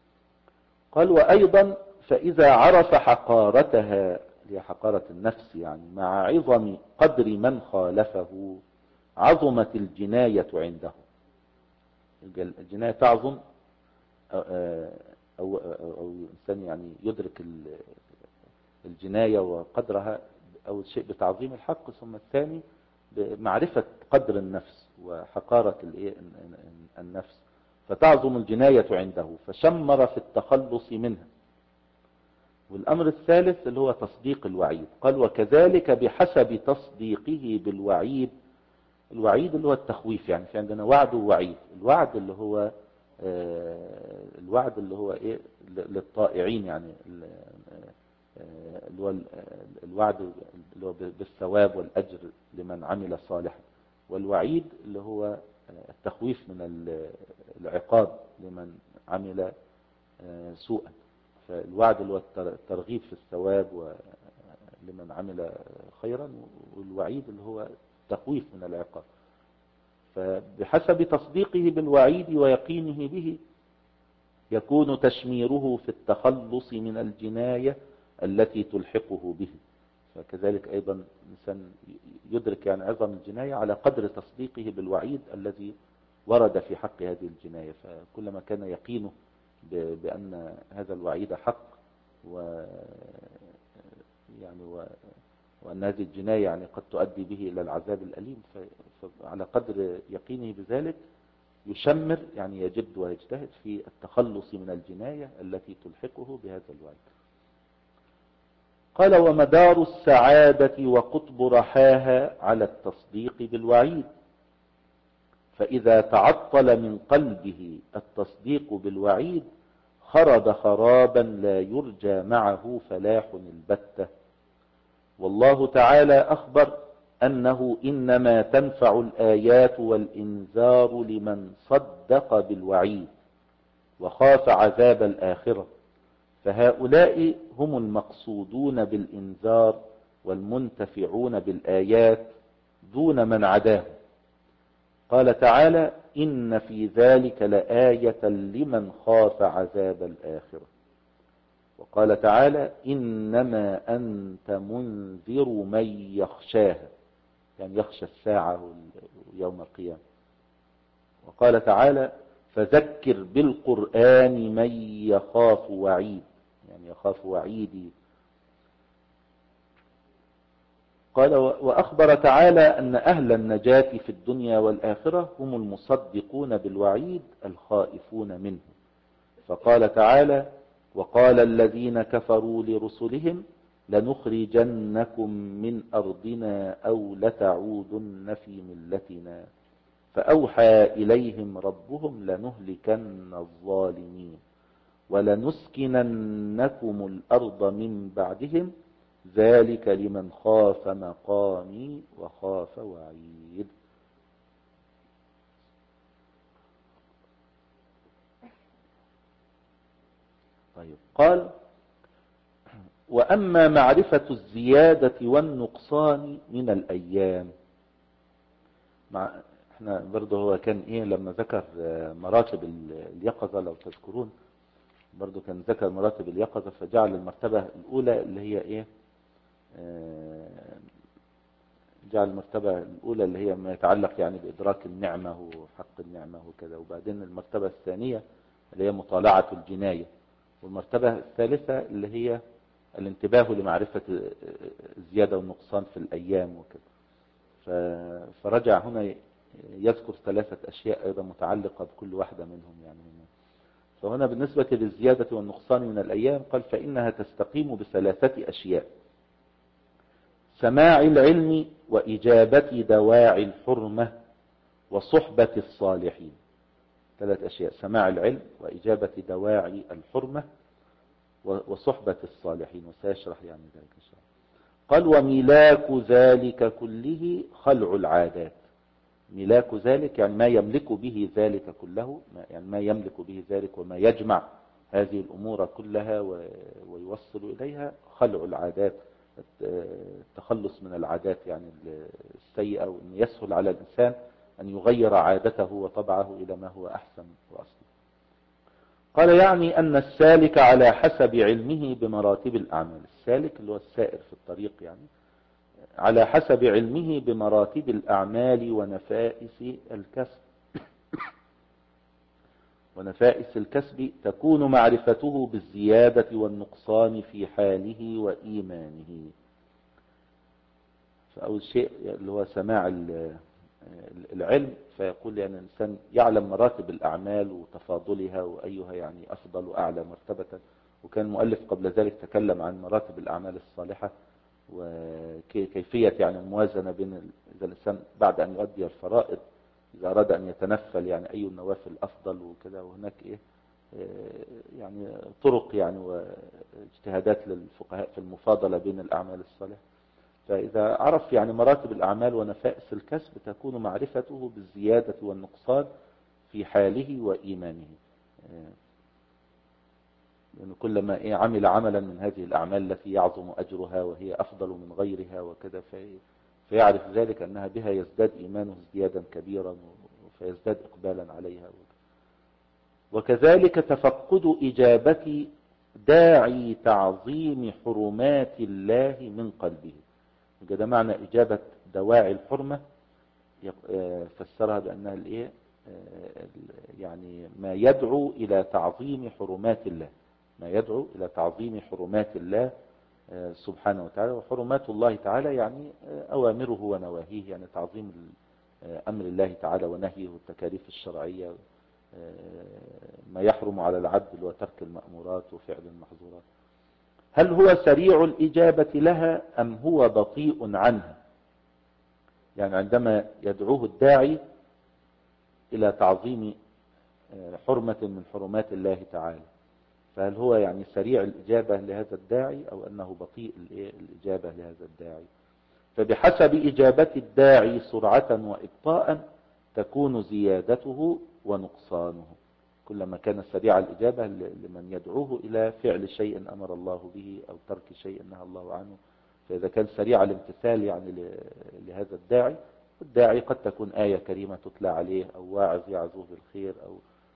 S1: قال وأيضا فإذا عرف حقارتها، هي حقارة النفس يعني، مع عظم قدر من خالفه عظمت الجناية عنده. الجناية تعظم أو, أو, أو الإنسان يعني يدرك الجناية وقدرها، أول شيء بتعظيم الحق، ثم الثاني بمعرفة قدر النفس وحقارة النفس، فتعظم الجناية عنده فشمر في التخلص منها. والأمر الثالث اللي هو تصديق الوعيد. قال وكذلك بحسب تصديقه بالوعيد. الوعيد اللي هو التخويف، يعني في عندنا وعد ووعيد. الوعد اللي هو الوعد اللي هو ايه للطائعين، يعني اللي هو الوعد اللي هو بالثواب والأجر لمن عمل صالحا، والوعيد اللي هو التخويف من العقاب لمن عمل سوءا. فالوعد اللي هو الترغيب في الثواب لمن عمل خيرا، والوعيد اللي هو التخويف من العقاب. فبحسب تصديقه بالوعيد ويقينه به يكون تشميره في التخلص من الجناية التي تلحقه به. فكذلك أيضا الإنسان يدرك يعني عظم الجناية على قدر تصديقه بالوعيد الذي ورد في حق هذه الجناية. فكلما كان يقينه بأن هذا الوعيد حق و يعني و... وأن هذه الجناية يعني قد تؤدي به إلى العذاب الأليم، فعلى قدر يقينه بذلك يشمر يعني يجد ويجتهد في التخلص من الجناية التي تلحقه بهذا الوعيد. قال ومدار السعادة وقطب رحاها على التصديق بالوعيد، فإذا تعطل من قلبه التصديق بالوعيد خرب خرابا لا يرجى معه فلاح البتة. والله تعالى أخبر أنه إنما تنفع الآيات والإنذار لمن صدق بالوعيد وخاف عذاب الآخرة، فهؤلاء هم المقصودون بالإنذار والمنتفعون بالآيات دون من عداه. قال تعالى إن في ذلك لآية لمن خاف عذاب الآخرة. وقال تعالى إنما أنت منذر من يخشاها، يعني يخشى الساعة يوم القيامة. وقال تعالى فذكر بالقرآن من يخاف وعيد، يعني يخاف وعيدي. قال وأخبر تعالى أن أهل النجاة في الدنيا والآخرة هم المصدقون بالوعيد الخائفون منه. فقال تعالى وقال الذين كفروا لرسلهم لنخرجنكم من أرضنا أو لتعودن في ملتنا فأوحى إليهم ربهم لنهلكن الظالمين ولنسكننكم الأرض من بعدهم ذلك لمن خاف مقامي وخاف وعيد. طيب قال وأما معرفة الزيادة والنقصان من الأيام. مع احنا برضه هو كان ايه لما ذكر مراتب اليقظة لو تذكرون، برضه كان ذكر مراتب اليقظة فجعل المرتبة الأولى اللي هي ايه آه جعل المرتبة الأولى اللي هي ما يتعلق يعني بإدراك النعمة وحق النعمة وكذا، وبعدين المرتبة الثانية اللي هي مطالعة الجناية، والمرتبة الثالثة اللي هي الانتباه لمعرفة الزيادة والنقصان في الأيام وكذا. فرجع هنا يذكر ثلاثة أشياء أيضا متعلقة بكل واحدة منهم يعني منهم. فهنا بالنسبة للزيادة والنقصان من الأيام قال فإنها تستقيم بثلاثة أشياء: سماع العلم وإجابة دواعي الحرمة وصحبة الصالحين. ثلاث أشياء: سماع العلم وإجابة دواعي الحرمة وصحبة الصالحين، وسيشرح يعني ذلك إن شاء الله. قال وملاك ذلك كله خلع العادات. ملاك ذلك يعني ما يملك به ذلك كله، يعني ما يملك به ذلك وما يجمع هذه الأمور كلها ويوصل إليها خلع العادات، التخلص من العادات يعني السيئة، وأن يسهل على الإنسان أن يغير عادته وطبعه إلى ما هو أحسن وأصل. قال يعني أن السالك على حسب علمه بمراتب الأعمال، السالك اللي هو السائر في الطريق يعني على حسب علمه بمراتب الأعمال ونفائس الكسب ونفائس الكسب تكون معرفته بالزيادة والنقصان في حاله وإيمانه. فأول شيء اللي هو سماع العلم، فيقول يعني الإنسان يعلم مراتب الأعمال وتفاضلها وأيها يعني أفضل وأعلى مرتبة. وكان المؤلف قبل ذلك تكلم عن مراتب الأعمال الصالحة وكيفية يعني الموازنة بين إذا الإنسان بعد أن يؤدي الفرائض إذا أراد أن يتنفل يعني أي النوافل أفضل وكذا، وهناك إيه يعني طرق يعني واجتهادات للفقهاء في المفاضلة بين الأعمال الصالحة. فإذا عرف يعني مراتب الأعمال ونفائس الكسب تكون معرفته بالزيادة والنقصان في حاله وإيمانه، لأنه كلما إيه عمل عملا من هذه الأعمال التي يعظم أجرها وهي أفضل من غيرها وكذا، فيعرف ذلك أنها بها يزداد إيمانه ازديادا كبيرا فيزداد إقبالا عليها. وكذلك تفقد إجابة داعي تعظيم حرمات الله من قلبه. ده معنى إجابة دواعي الحرمة، فسرها بأنها الإيه يعني ما يدعو إلى تعظيم حرمات الله، ما يدعو إلى تعظيم حرمات الله سبحانه وتعالى. وحرمات الله تعالى يعني أوامره ونواهيه، يعني تعظيم أمر الله تعالى ونهيه والتكاليف الشرعية، ما يحرم على العبد اللي هو ترك المأمورات وفعل المحظورات. هل هو سريع الإجابة لها أم هو بطيء عنها؟ يعني عندما يدعوه الداعي إلى تعظيم حرمة من حرمات الله تعالى، فهل هو يعني سريع الإجابة لهذا الداعي أو أنه بطيء الإجابة لهذا الداعي؟ فبحسب إجابة الداعي سرعة وإبطاء تكون زيادته ونقصانه. كلما كان سريع الإجابة لمن يدعوه إلى فعل شيء أمر الله به أو ترك شيء نهى الله عنه، فإذا كان سريع الامتثال يعني لهذا الداعي، الداعي قد تكون آية كريمة تتلى عليه أو واعظ يعظه بالخير أو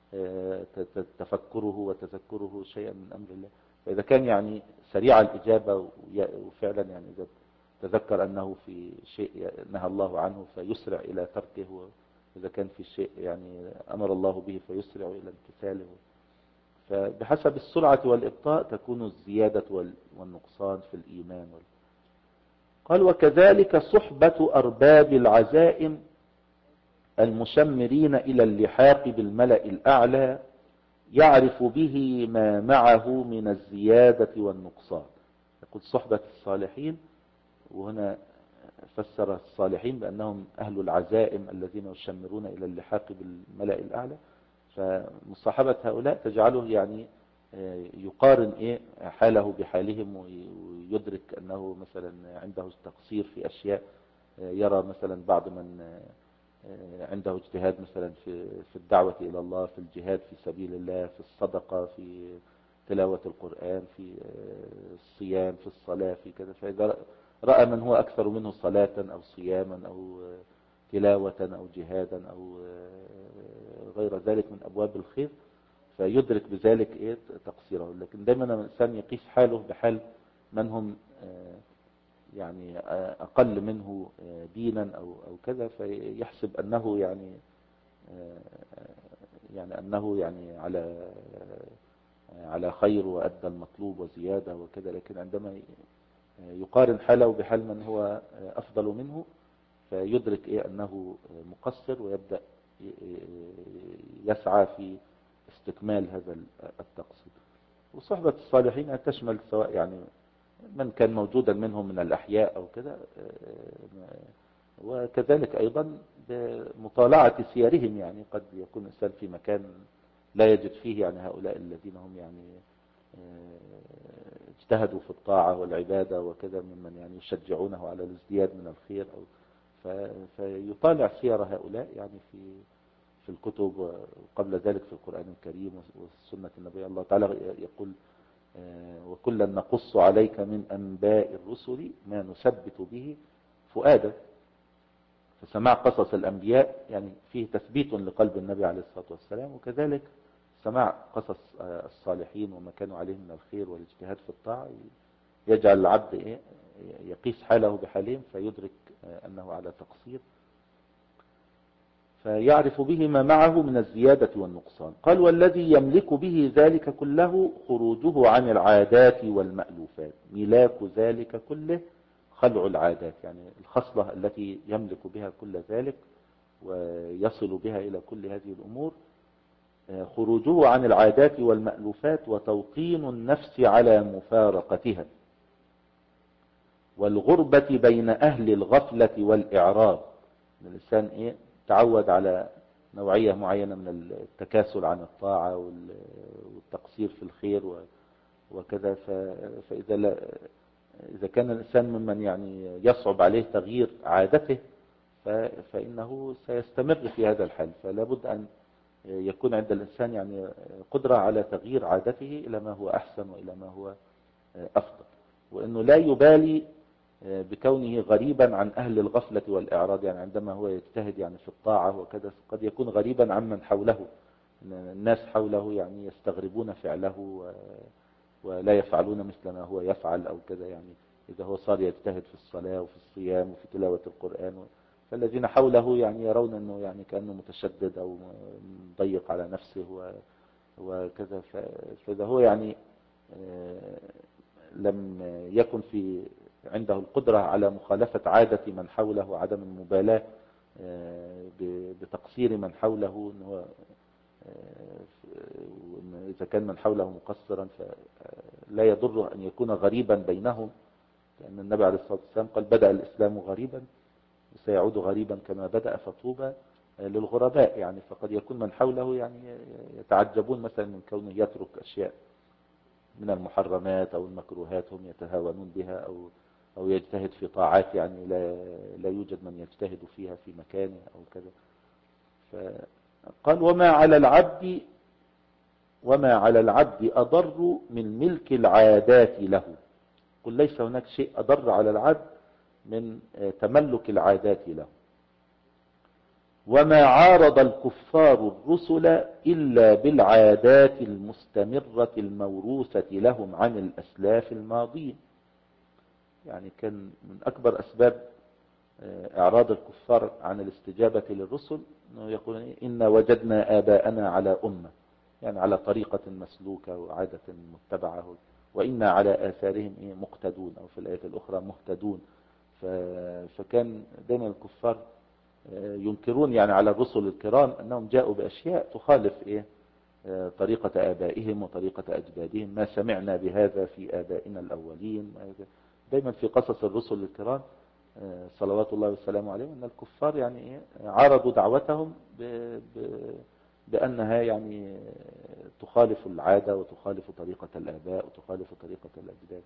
S1: تفكره وتذكره شيئا من أمر الله. فإذا كان يعني سريع الإجابة وفعلا يعني إذا تذكر أنه في شيء نهى الله عنه فيسرع إلى تركه، إذا كان في شيء يعني أمر الله به فيسرع إلى امتثاله. فبحسب السرعة والإبطاء تكون الزيادة والنقصان في الإيمان. قال وكذلك صحبة أرباب العزائم المشمرين إلى اللحاق بالملأ الأعلى يعرف به ما معه من الزيادة والنقصان. يقول صحبة الصالحين، وهنا فسر الصالحين بأنهم أهل العزائم الذين يشمرون إلى اللحاق بالملأ الأعلى. فمصاحبة هؤلاء تجعله يعني يقارن إيه حاله بحالهم ويدرك أنه مثلا عنده تقصير في أشياء، يرى مثلا بعض من عنده اجتهاد مثلا في في الدعوة إلى الله، في الجهاد في سبيل الله، في الصدقة، في تلاوة القرآن، في الصيام، في الصلاة، في كذا. فإذا رأى من هو أكثر منه صلاة أو صياما أو تلاوة أو جهادا أو غير ذلك من أبواب الخير، فيدرك بذلك إيه تقصيره. لكن دائما الإنسان يقيس حاله بحال من هم يعني أقل منه دينا أو أو كذا، فيحسب أنه يعني يعني أنه يعني على على خير وأدى المطلوب وزيادة وكذا. لكن عندما يقارن حاله بحال من هو أفضل منه فيدرك إيه أنه مقصر، ويبدأ يسعى في استكمال هذا التقصير. وصحبة الصالحين تشمل سواء يعني من كان موجودا منهم من الأحياء أو كذا، وكذلك أيضا بمطالعة سيرهم. يعني قد يكون الإنسان في مكان لا يجد فيه يعني هؤلاء الذين هم يعني اجتهدوا في الطاعة والعبادة وكذا، ممن يعني يشجعونه على الازدياد من الخير، أو فيطالع سير هؤلاء يعني في في الكتب، وقبل ذلك في القرآن الكريم والسنة النبي. الله تعالى يقول وكلا نقص عليك من أنباء الرسل ما نثبت به فؤادك. فسماع قصص الأنبياء يعني فيه تثبيت لقلب النبي عليه الصلاة والسلام، وكذلك سماع قصص الصالحين وما كانوا عليه من الخير والاجتهاد في الطاعة يجعل العبد يقيس حاله بحالهم فيدرك أنه على تقصير، فيعرف به ما معه من الزيادة والنقصان. قال والذي يملك به ذلك كله خروجه عن العادات والمألوفات. ملاك ذلك كله خلع العادات، يعني الخصلة التي يملك بها كل ذلك ويصل بها إلى كل هذه الأمور، خروجه عن العادات والمألوفات وتوطين النفس على مفارقتها، والغربة بين أهل الغفلة والإعراض. الإنسان إيه تعود على نوعية معينة من التكاسل عن الطاعة والتقصير في الخير وكذا. فإذا لا إذا كان الإنسان ممن يعني يصعب عليه تغيير عادته فإنه سيستمر في هذا الحال. فلا بد أن يكون عند الإنسان يعني قدرة على تغيير عادته إلى ما هو أحسن وإلى ما هو أفضل، وأنه لا يبالي بكونه غريبا عن أهل الغفلة والإعراض. يعني عندما هو يجتهد يعني في الطاعة وكذا قد يكون غريبا عن من حوله، الناس حوله يعني يستغربون فعله ولا يفعلون مثل ما هو يفعل أو كذا. يعني إذا هو صار يجتهد في الصلاة وفي الصيام وفي تلاوة القرآن، فالذين حوله يعني يرون أنه يعني كأنه متشدد أو مضيق على نفسه وكذا. فإذا هو يعني لم يكن في عنده القدرة على مخالفة عادة من حوله وعدم المبالاة بتقصير من حوله، إن هو إذا كان من حوله مقصرا فلا يضر أن يكون غريبا بينهم، لأن النبي عليه الصلاة والسلام قال بدأ الإسلام غريبا وسيعود غريبا كما بدأ فطوبى للغرباء. يعني فقد يكون من حوله يعني يتعجبون مثلا من كونه يترك أشياء من المحرمات أو المكروهات هم يتهاونون بها، أو أو يجتهد في طاعات يعني لا لا يوجد من يجتهد فيها في مكانه أو كذا. فقال وما على العبد وما على العبد أضر من ملك العادات له. قل ليس هناك شيء أضر على العبد من تملك العادات له. وما عارض الكفار الرسل إلا بالعادات المستمرة الموروثة لهم عن الأسلاف الماضين. يعني كان من أكبر أسباب إعراض الكفار عن الاستجابة للرسل أنه يقولون إنا وجدنا آباءنا على أمة، يعني على طريقة مسلوكة وعادة متبعة، وإنا على آثارهم مقتدون، أو في الآية الأخرى مهتدون. فكان دائما الكفار ينكرون يعني على الرسل الكرام أنهم جاءوا بأشياء تخالف إيه طريقة آبائهم وطريقة أجدادهم. ما سمعنا بهذا في آبائنا الأولين. دائما في قصص الرسل الكرام صلوات الله والسلام عليهم أن الكفار يعني إيه عارضوا دعوتهم ب ب بأنها يعني تخالف العادة وتخالف طريقة الآباء وتخالف طريقة الأجداد.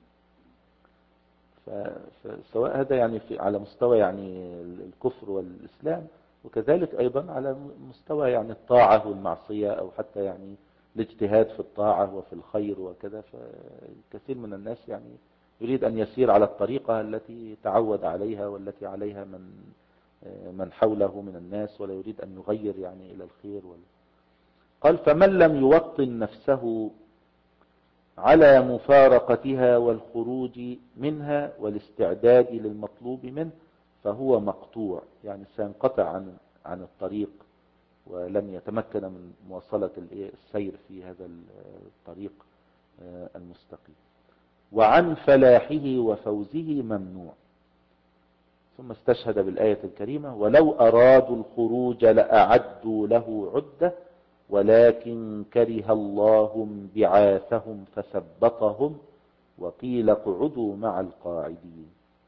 S1: فسواء هذا يعني في على مستوى يعني الكفر والإسلام، وكذلك أيضا على مستوى يعني الطاعة والمعصية، أو حتى يعني الاجتهاد في الطاعة وفي الخير وكذا. فكثير من الناس يعني يريد أن يسير على الطريقة التي تعود عليها والتي عليها من من حوله من الناس، ولا يريد أن يغير يعني إلى الخير. قال فمن لم يوطن نفسه على مفارقتها والخروج منها والاستعداد للمطلوب منه فهو مقطوع، يعني سينقطع عن عن الطريق ولن يتمكن من مواصلة السير في هذا الطريق المستقيم. وعن فلاحه وفوزه ممنوع. ثم استشهد بالآية الكريمة: ولو أرادوا الخروج لأعدوا له عدة ولكن كره الله انبعاثهم فثبطهم وقيل اقعدوا مع القاعدين.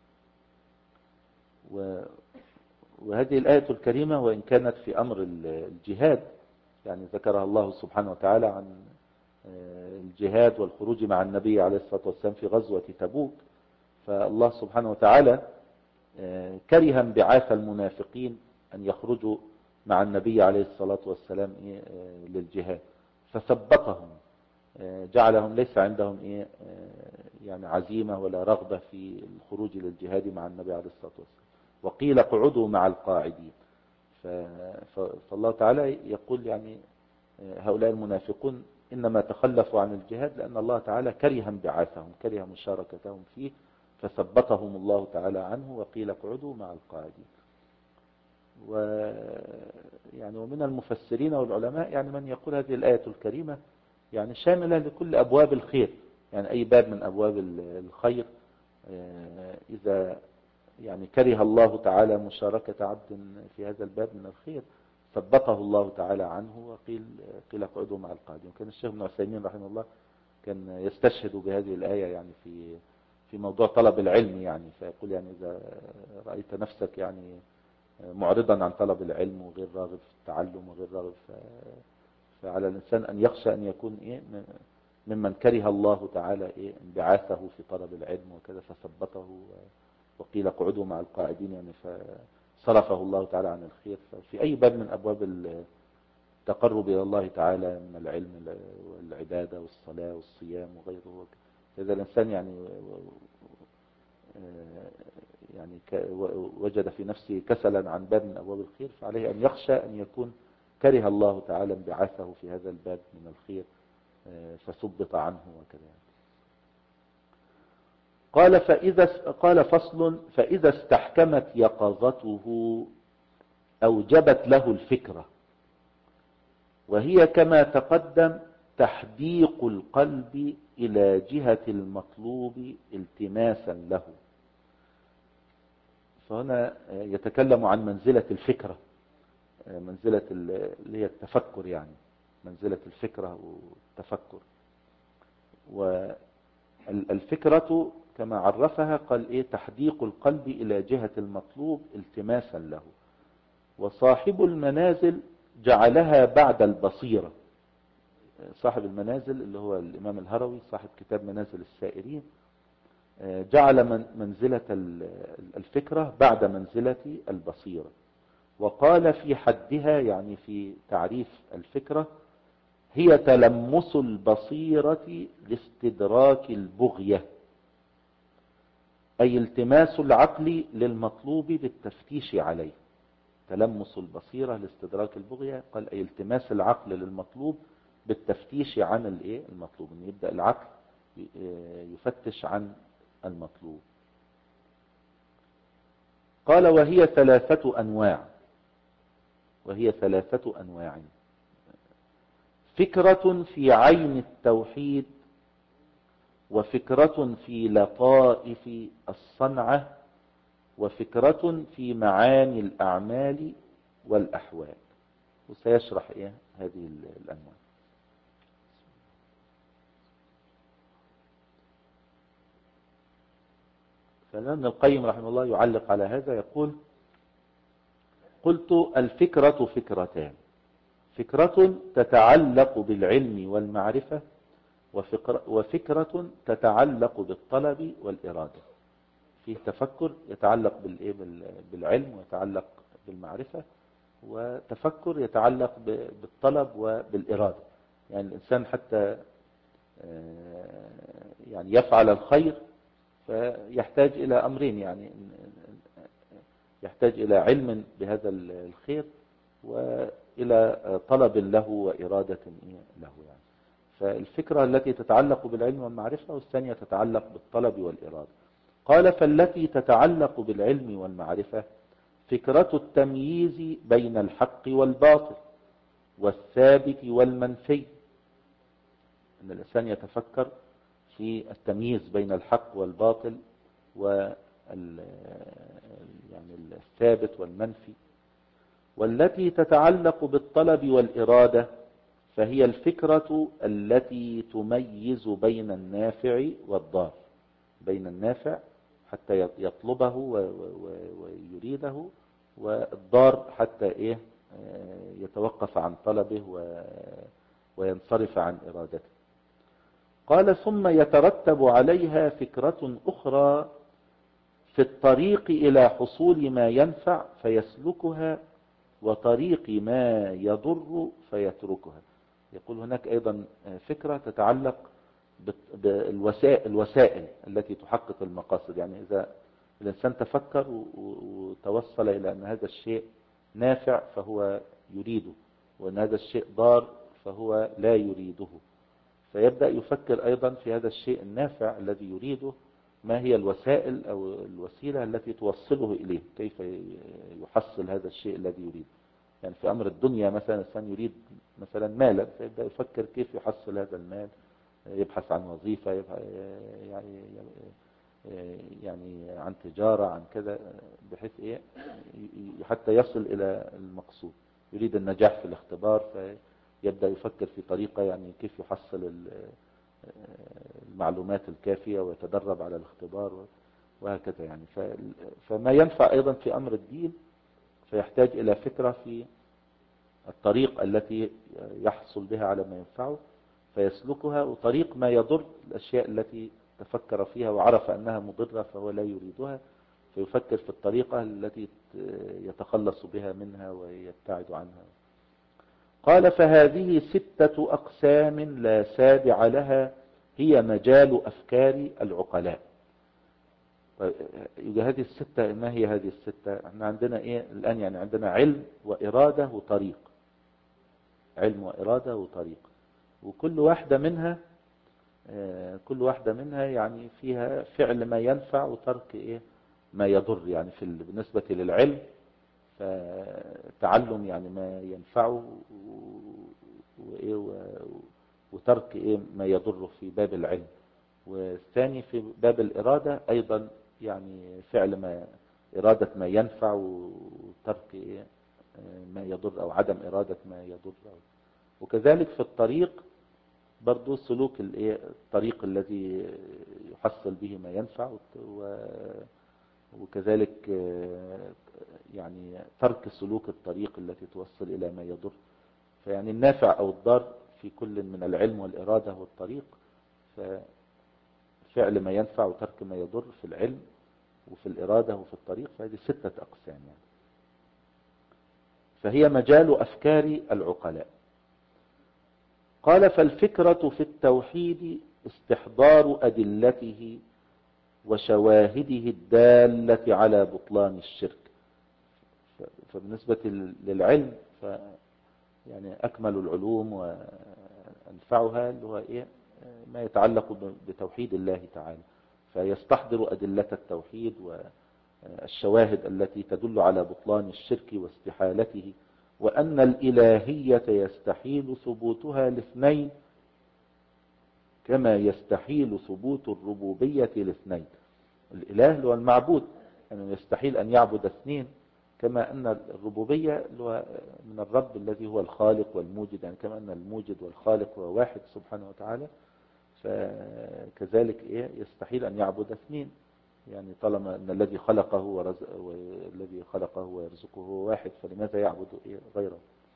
S1: وهذه الآية الكريمة وإن كانت في أمر الجهاد، يعني ذكرها الله سبحانه وتعالى عن الجهاد والخروج مع النبي عليه الصلاة والسلام في غزوة تبوك، فالله سبحانه وتعالى كره انبعاث المنافقين أن يخرجوا مع النبي عليه الصلاة والسلام للجهاد، فثبطهم، جعلهم ليس عندهم إيه يعني عزيمة ولا رغبة في الخروج للجهاد مع النبي عليه الصلاة والسلام. وقيل اقعدوا مع القاعدين. فالله تعالى يقول يعني هؤلاء المنافقون إنما تخلفوا عن الجهاد لأن الله تعالى كره انبعاثهم، كره مشاركتهم فيه، فثبتهم الله تعالى عنه وقيل اقعدوا مع القاعدين. و يعني ومن المفسرين والعلماء يعني من يقول هذه الآية الكريمة يعني شاملة لكل أبواب الخير، يعني أي باب من أبواب الخير إذا يعني كره الله تعالى مشاركة عبد في هذا الباب من الخير ثبته الله تعالى عنه وقيل قيل اقعدوا مع القاعدين. وكان الشيخ ابن عثيمين رحمه الله كان يستشهد بهذه الآية يعني في في موضوع طلب العلم، يعني فيقول يعني إذا رأيت نفسك يعني معرضا عن طلب العلم وغير راغب في التعلم وغير راغب، فعلى الإنسان أن يخشى أن يكون إيه ممن كره الله تعالى إيه انبعاثه في طلب العلم وكذا فثبته وقيل اقعدوا مع القاعدين، يعني فصرفه الله تعالى عن الخير. ففي أي باب من أبواب التقرب إلى الله تعالى من العلم والعبادة والصلاة والصيام وغيره، إذا الإنسان يعني يعني وجد في نفسه كسلا عن باب من أبواب الخير فعليه أن يخشى أن يكون كره الله تعالى انبعاثه في هذا الباب من الخير فثبط عنه وكذا. قال فإذا قال فصل: فإذا استحكمت يقظته أوجبت له الفكرة، وهي كما تقدم تحديق القلب إلى جهة المطلوب التماسا له. فهنا يتكلم عن منزلة الفكرة، منزلة اللي هي التفكر، يعني منزلة الفكرة والتفكر. والفكرة كما عرفها قال إيه تحديق القلب إلى جهة المطلوب التماسا له. وصاحب المنازل جعلها بعد البصيرة. صاحب المنازل اللي هو الإمام الهروي صاحب كتاب منازل السائرين جعل منزلة الفكرة بعد منزلة البصيرة. وقال في حدها يعني في تعريف الفكرة: هي تلمس البصيرة لاستدراك البغية، أي التماس العقل للمطلوب بالتفتيش عليه. تلمس البصيرة لاستدراك البغية قال أي التماس العقل للمطلوب بالتفتيش عن الايه المطلوب، ان يبدأ العقل يفتش عن المطلوب. قال وهي ثلاثة أنواع، وهي ثلاثة أنواع: فكرة في عين التوحيد، وفكرة في لطائف الصنعة، وفكرة في معاني الأعمال والأحوال. وسيشرح إيه هذه الأنواع. فابن القيم رحمه الله يعلق على هذا يقول: قلت الفكرة فكرتان: فكرة تتعلق بالعلم والمعرفة، وفكرة تتعلق بالطلب والإرادة. فيه تفكر يتعلق بالعلم ويتعلق بالمعرفة، وتفكر يتعلق بالطلب وبالإرادة. يعني الإنسان حتى يعني يفعل الخير فيحتاج إلى أمرين، يعني يحتاج إلى علم بهذا الخير وإلى طلب له وإرادة له. يعني فالفكرة التي تتعلق بالعلم والمعرفة، والثانية تتعلق بالطلب والإرادة. قال فالتي تتعلق بالعلم والمعرفة فكرة التمييز بين الحق والباطل والثابت والمنفي، أن الإنسان يتفكر في التمييز بين الحق والباطل وال يعني الثابت والمنفي. والتي تتعلق بالطلب والإرادة فهي الفكرة التي تميز بين النافع والضار، بين النافع حتى يطلبه ويريده، والضار حتى إيه يتوقف عن طلبه وينصرف عن إرادته. قال ثم يترتب عليها فكرة أخرى في الطريق إلى حصول ما ينفع فيسلكها، وطريق ما يضر فيتركها. يقول هناك أيضا فكرة تتعلق بالوسائل الوسائل التي تحقق المقاصد. يعني إذا الإنسان تفكر وتوصل إلى أن هذا الشيء نافع فهو يريده، وأن هذا الشيء ضار فهو لا يريده، فيبدأ يفكر أيضا في هذا الشيء النافع الذي يريده، ما هي الوسائل أو الوسيلة التي توصله إليه، كيف يحصل هذا الشيء الذي يريده. يعني في أمر الدنيا مثلا الإنسان يريد مثلا مالا، فيبدأ يفكر كيف يحصل هذا المال، يبحث عن وظيفة، يعني يعني عن تجارة، عن كذا، بحيث إيه حتى يصل إلى المقصود. يريد النجاح في الاختبار فيبدأ يفكر في طريقة يعني كيف يحصل المعلومات الكافية ويتدرب على الاختبار وهكذا. يعني فما ينفع أيضا في أمر الدين فيحتاج إلى فكرة في الطريق التي يحصل بها على ما ينفعه فيسلكها، وطريق ما يضر الأشياء التي تفكر فيها وعرف أنها مضرة فهو لا يريدها، فيفكر في الطريقة التي يتخلص بها منها ويبتعد عنها. قال فهذه ستة أقسام لا سابع لها، هي مجال أفكار العقلاء. يبقى هذه الستة، ما هي هذه الستة؟ احنا عندنا ايه الآن؟ يعني عندنا علم وإرادة وطريق، علم وإرادة وطريق، وكل واحدة منها كل واحدة منها يعني فيها فعل ما ينفع وترك ايه ما يضر. يعني في بالنسبة للعلم فتعلم يعني ما ينفعه وايه وترك ايه ما يضره في باب العلم. والثاني في باب الإرادة أيضا يعني فعل ما إرادة ما ينفع وترك إيه ما يضر، أو عدم إرادة ما يضر. وكذلك في الطريق برضو سلوك الإيه الطريق الذي يحصل به ما ينفع، وكذلك يعني ترك سلوك الطريق التي توصل إلى ما يضر. فيعني النافع أو الضار في كل من العلم والإرادة والطريق، ففعل ما ينفع وترك ما يضر في العلم وفي الإرادة وفي الطريق، فهذه ستة أقسام يعني. فهي مجال أفكار العقلاء. قال فالفكرة في التوحيد استحضار أدلته وشواهده الدالة على بطلان الشرك. فبالنسبة للعلم ف يعني أكمل العلوم وأنفعها اللي هو إيه ما يتعلق بتوحيد الله تعالى، فيستحضر أدلة التوحيد والشواهد التي تدل على بطلان الشرك واستحالته، وأن الإلهية يستحيل ثبوتها لاثنين كما يستحيل ثبوت الربوبية لاثنين. الإله اللي هو المعبود يعني يستحيل أن يعبد اثنين، كما أن الربوبية اللي هو من الرب الذي هو الخالق والموجد، يعني كما أن الموجد والخالق هو واحد سبحانه وتعالى، فكذلك إيه يستحيل أن يعبد اثنين، يعني طالما أن الذي خلقه ورزق والذي خلقه ويرزقه هو واحد، فلماذا يعبد إيه غيره؟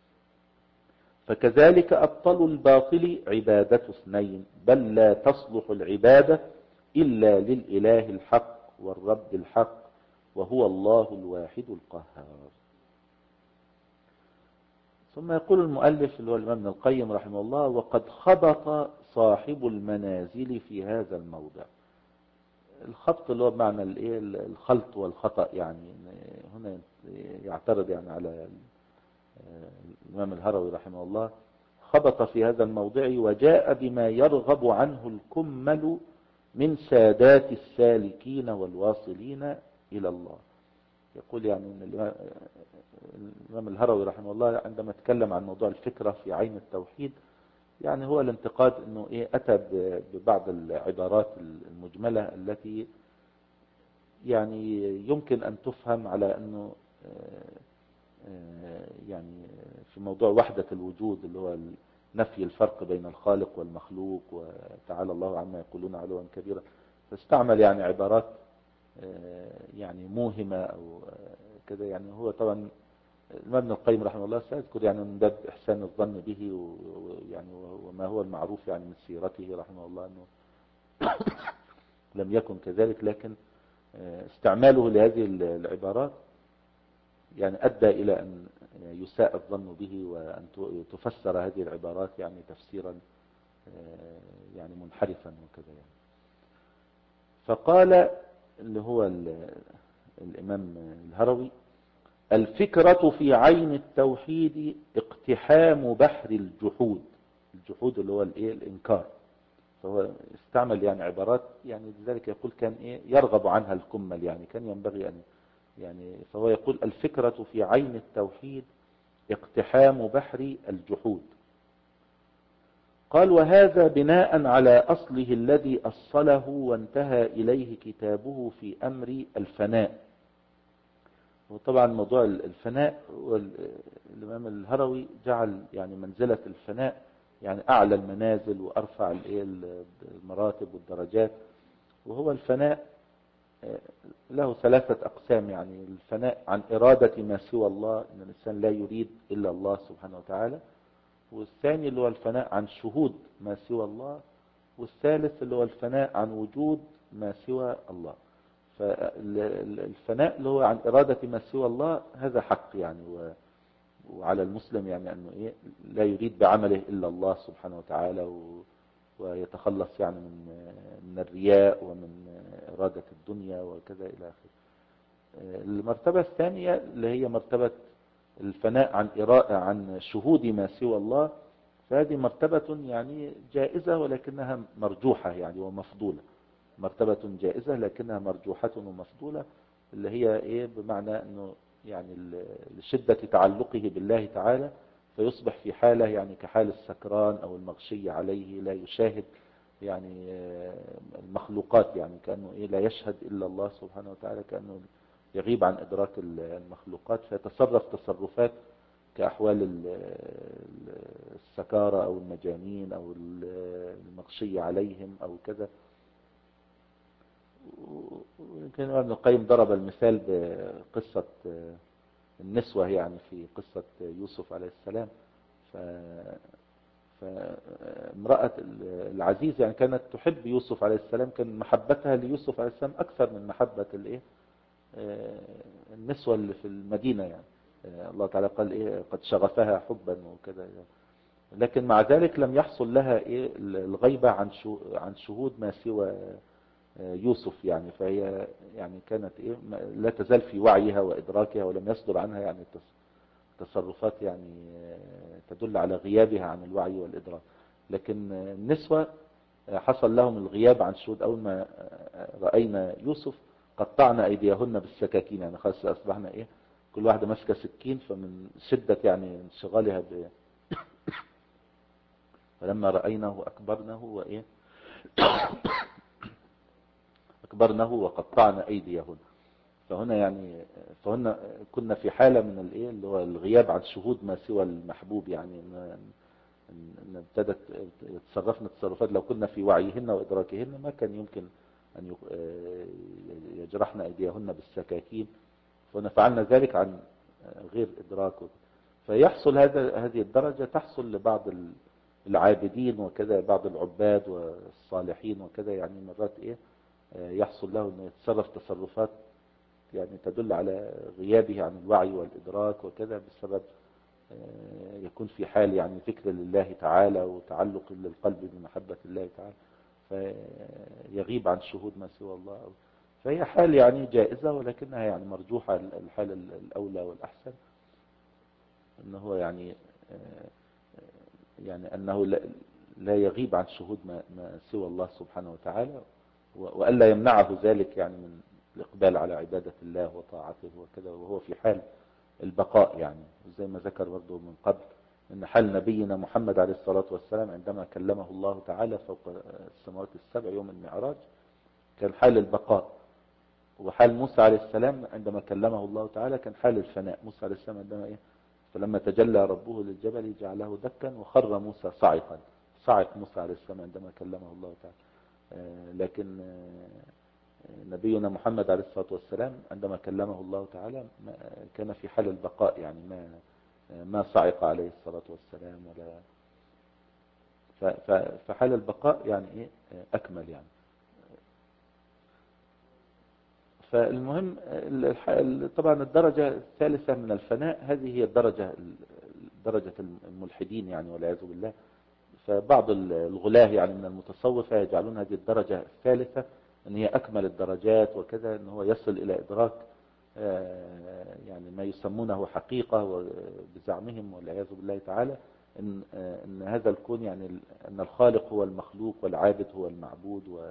S1: فكذلك أبطل الباطل عبادة اثنين، بل لا تصلح العبادة إلا للإله الحق والرب الحق، وهو الله الواحد القهار. ثم يقول المؤلف اللي هو الإمام ابن القيم رحمه الله: وقد خبط صاحب المنازل في هذا الموضع. الخبط اللي هو بمعنى الايه الخلط والخطأ، يعني هنا يعترض يعني على الإمام الهروي رحمه الله: خبط في هذا الموضع وجاء بما يرغب عنه الكمل من سادات السالكين والواصلين إلى الله. يقول يعني ان الإمام الهروي رحمه الله عندما تكلم عن موضوع الفكرة في عين التوحيد، يعني هو الانتقاد انه ايه اتى ببعض العبارات المجملة التي يعني يمكن ان تفهم على انه يعني في موضوع وحدة الوجود اللي هو نفي الفرق بين الخالق والمخلوق وتعالى الله عما يقولون علوا كبيرا، فاستعمل يعني عبارات يعني موهمة او كذا. يعني هو طبعا الإمام ابن القيم رحمه الله سيذكر يعني من باب إحسان الظن به ويعني وما هو المعروف يعني من سيرته رحمه الله أنه لم يكن كذلك، لكن استعماله لهذه العبارات يعني أدى إلى أن يساء الظن به وأن تفسر هذه العبارات يعني تفسيرا يعني منحرفا وكذا يعني. فقال اللي هو الإمام الهروي: الفكرة في عين التوحيد اقتحام بحر الجحود. الجحود اللي هو الايه الانكار. فهو استعمل يعني عبارات يعني لذلك يقول كان ايه يرغب عنها الكمل، يعني كان ينبغي ان يعني فهو يقول الفكرة في عين التوحيد اقتحام بحر الجحود. قال: وهذا بناء على أصله الذي أصله وانتهى إليه كتابه في أمر الفناء. وطبعا موضوع الفناء الإمام الهروي جعل يعني منزلة الفناء يعني أعلى المنازل وأرفع المراتب والدرجات. وهو الفناء له ثلاثة أقسام، يعني الفناء عن إرادة ما سوى الله، إن الإنسان لا يريد إلا الله سبحانه وتعالى. والثاني اللي هو الفناء عن شهود ما سوى الله. والثالث اللي هو الفناء عن وجود ما سوى الله. فالفناء اللي هو عن إرادة ما سوى الله هذا حق يعني، وعلى المسلم يعني أنه إيه لا يريد بعمله إلا الله سبحانه وتعالى، ويتخلص يعني من من الرياء ومن إرادة الدنيا وكذا إلى آخره. المرتبة الثانية اللي هي مرتبة الفناء عن إرادة عن شهود ما سوى الله، فهذه مرتبة يعني جائزة ولكنها مرجوحة يعني ومفضولة. مرتبة جائزة لكنها مرجوحة ومفضولة، اللي هي ايه بمعنى انه يعني لشدة تعلقه بالله تعالى فيصبح في حالة يعني كحال السكران او المغشي عليه، لا يشاهد يعني المخلوقات، يعني كأنه ايه لا يشهد الا الله سبحانه وتعالى، كأنه يغيب عن ادراك المخلوقات، فيتصرف تصرفات كأحوال السكارى او المجانين او المغشي عليهم او كذا. ويمكن ابن القيم ضرب المثال بقصة النسوة يعني في قصة يوسف عليه السلام. ف فامرأة العزيز يعني كانت تحب يوسف عليه السلام، كان محبتها ليوسف عليه السلام أكثر من محبة الايه النسوة اللي في المدينة يعني. الله تعالى قال ايه قد شغفها حبا وكذا يعني. لكن مع ذلك لم يحصل لها ايه الغيبة عن عن شهود ما سوى يوسف يعني. فهي يعني كانت ايه لا تزال في وعيها وادراكها، ولم يصدر عنها يعني تصرفات يعني تدل على غيابها عن الوعي والادراك. لكن النسوة حصل لهم الغياب عن شهود. اول ما رأينا يوسف قطعنا ايديهن بالسكاكين، يعني خلاص اصبحنا ايه كل واحدة ماسكة سكين، فمن شدة يعني انشغالها ب فلما رأيناه اكبرناه وايه أكبرنه وقطعنا أيديهن. فهنا يعني فهنا كنا في حالة من الايه اللي هو الغياب عن شهود ما سوى المحبوب، يعني ان ابتدت تصرفنا تصرفات لو كنا في وعيهن وإدراكهن ما كان يمكن أن يجرحنا أيديهن بالسكاكين. فهنا فعلنا ذلك عن غير إدراك. فيحصل هذا هذه الدرجة تحصل لبعض العابدين وكذا، بعض العباد والصالحين وكذا، يعني مرات ايه يحصل له انه يتصرف تصرفات يعني تدل على غيابه عن الوعي والإدراك وكذا، بسبب يكون في حال يعني ذكر لله تعالى وتعلق للقلب بمحبة الله تعالى، فيغيب عن شهود ما سوى الله. فهي حال يعني جائزة ولكنها يعني مرجوحة. الحال الأولى والأحسن إن هو يعني يعني أنه لا لا يغيب عن شهود ما, ما سوى الله سبحانه وتعالى، وألا يمنعه ذلك يعني من الإقبال على عبادة الله وطاعته وكذا، وهو في حال البقاء. يعني زي ما ذكر برضه من قبل أن حال نبينا محمد عليه الصلاة والسلام عندما كلمه الله تعالى فوق السماوات السبع يوم المعراج كان حال البقاء، وحال موسى عليه السلام عندما كلمه الله تعالى كان حال الفناء. موسى عليه السلام عندما إيه فلما تجلى ربه للجبل جعله دكا وخر موسى صعقا، صعق موسى عليه السلام عندما كلمه الله تعالى. آه لكن آه نبينا محمد عليه الصلاة والسلام عندما كلمه الله تعالى كان في حال البقاء، يعني ما ما صعق عليه الصلاة والسلام ولا. فحال البقاء يعني ايه اكمل يعني. فالمهم طبعا الدرجة الثالثة من الفناء هذه هي الدرجة درجة الملحدين يعني والعياذ بالله. فبعض الغلاة يعني من المتصوفة يجعلون هذه الدرجة الثالثة ان هي اكمل الدرجات وكذا، ان هو يصل الى ادراك يعني ما يسمونه حقيقة بزعمهم والعياذ بالله تعالى، ان ان هذا الكون يعني ان الخالق هو المخلوق والعابد هو المعبود، و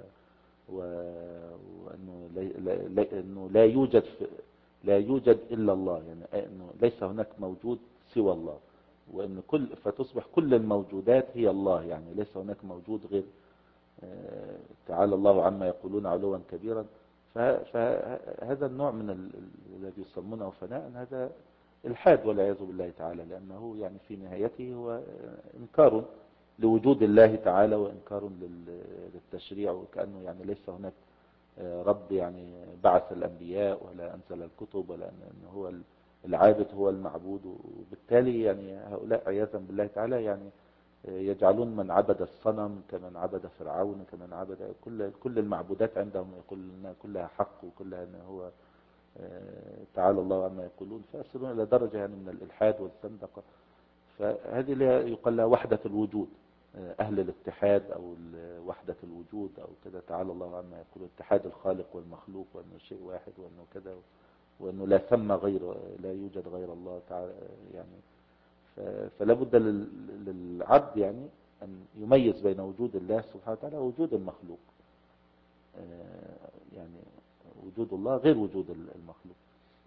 S1: وانه لا انه لا يوجد لا يوجد الا الله، يعني انه ليس هناك موجود سوى الله، وان كل فتصبح كل الموجودات هي الله، يعني ليس هناك موجود غير تعالى الله عما يقولون علوا كبيرا. فهذا النوع من الذي يسمونه فناء هذا الحاد والعياذ بالله تعالى، لأنه يعني في نهايته هو إنكار لوجود الله تعالى وإنكار للتشريع، وكأنه يعني ليس هناك رب يعني بعث الأنبياء ولا أنزل الكتب، ولا أنه هو العابد هو المعبود. وبالتالي يعني هؤلاء عياذا بالله تعالى يعني يجعلون من عبد الصنم كمن عبد فرعون كمن عبد كل كل المعبودات عندهم، يقول انها كلها حق وكلها ان هو تعالى الله عما يقولون، فيصلون الى درجه يعني من الالحاد والزندقه. فهذه اللي يقال لها وحده الوجود، اهل الاتحاد او وحده الوجود او كذا، تعالى الله عما يقولون اتحاد الخالق والمخلوق، وانه شيء واحد وانه كذا، وانه لا ثم غير لا يوجد غير الله تعالى يعني. فلا بد للعبد يعني أن يميز بين وجود الله سبحانه وتعالى ووجود المخلوق، يعني وجود الله غير وجود المخلوق.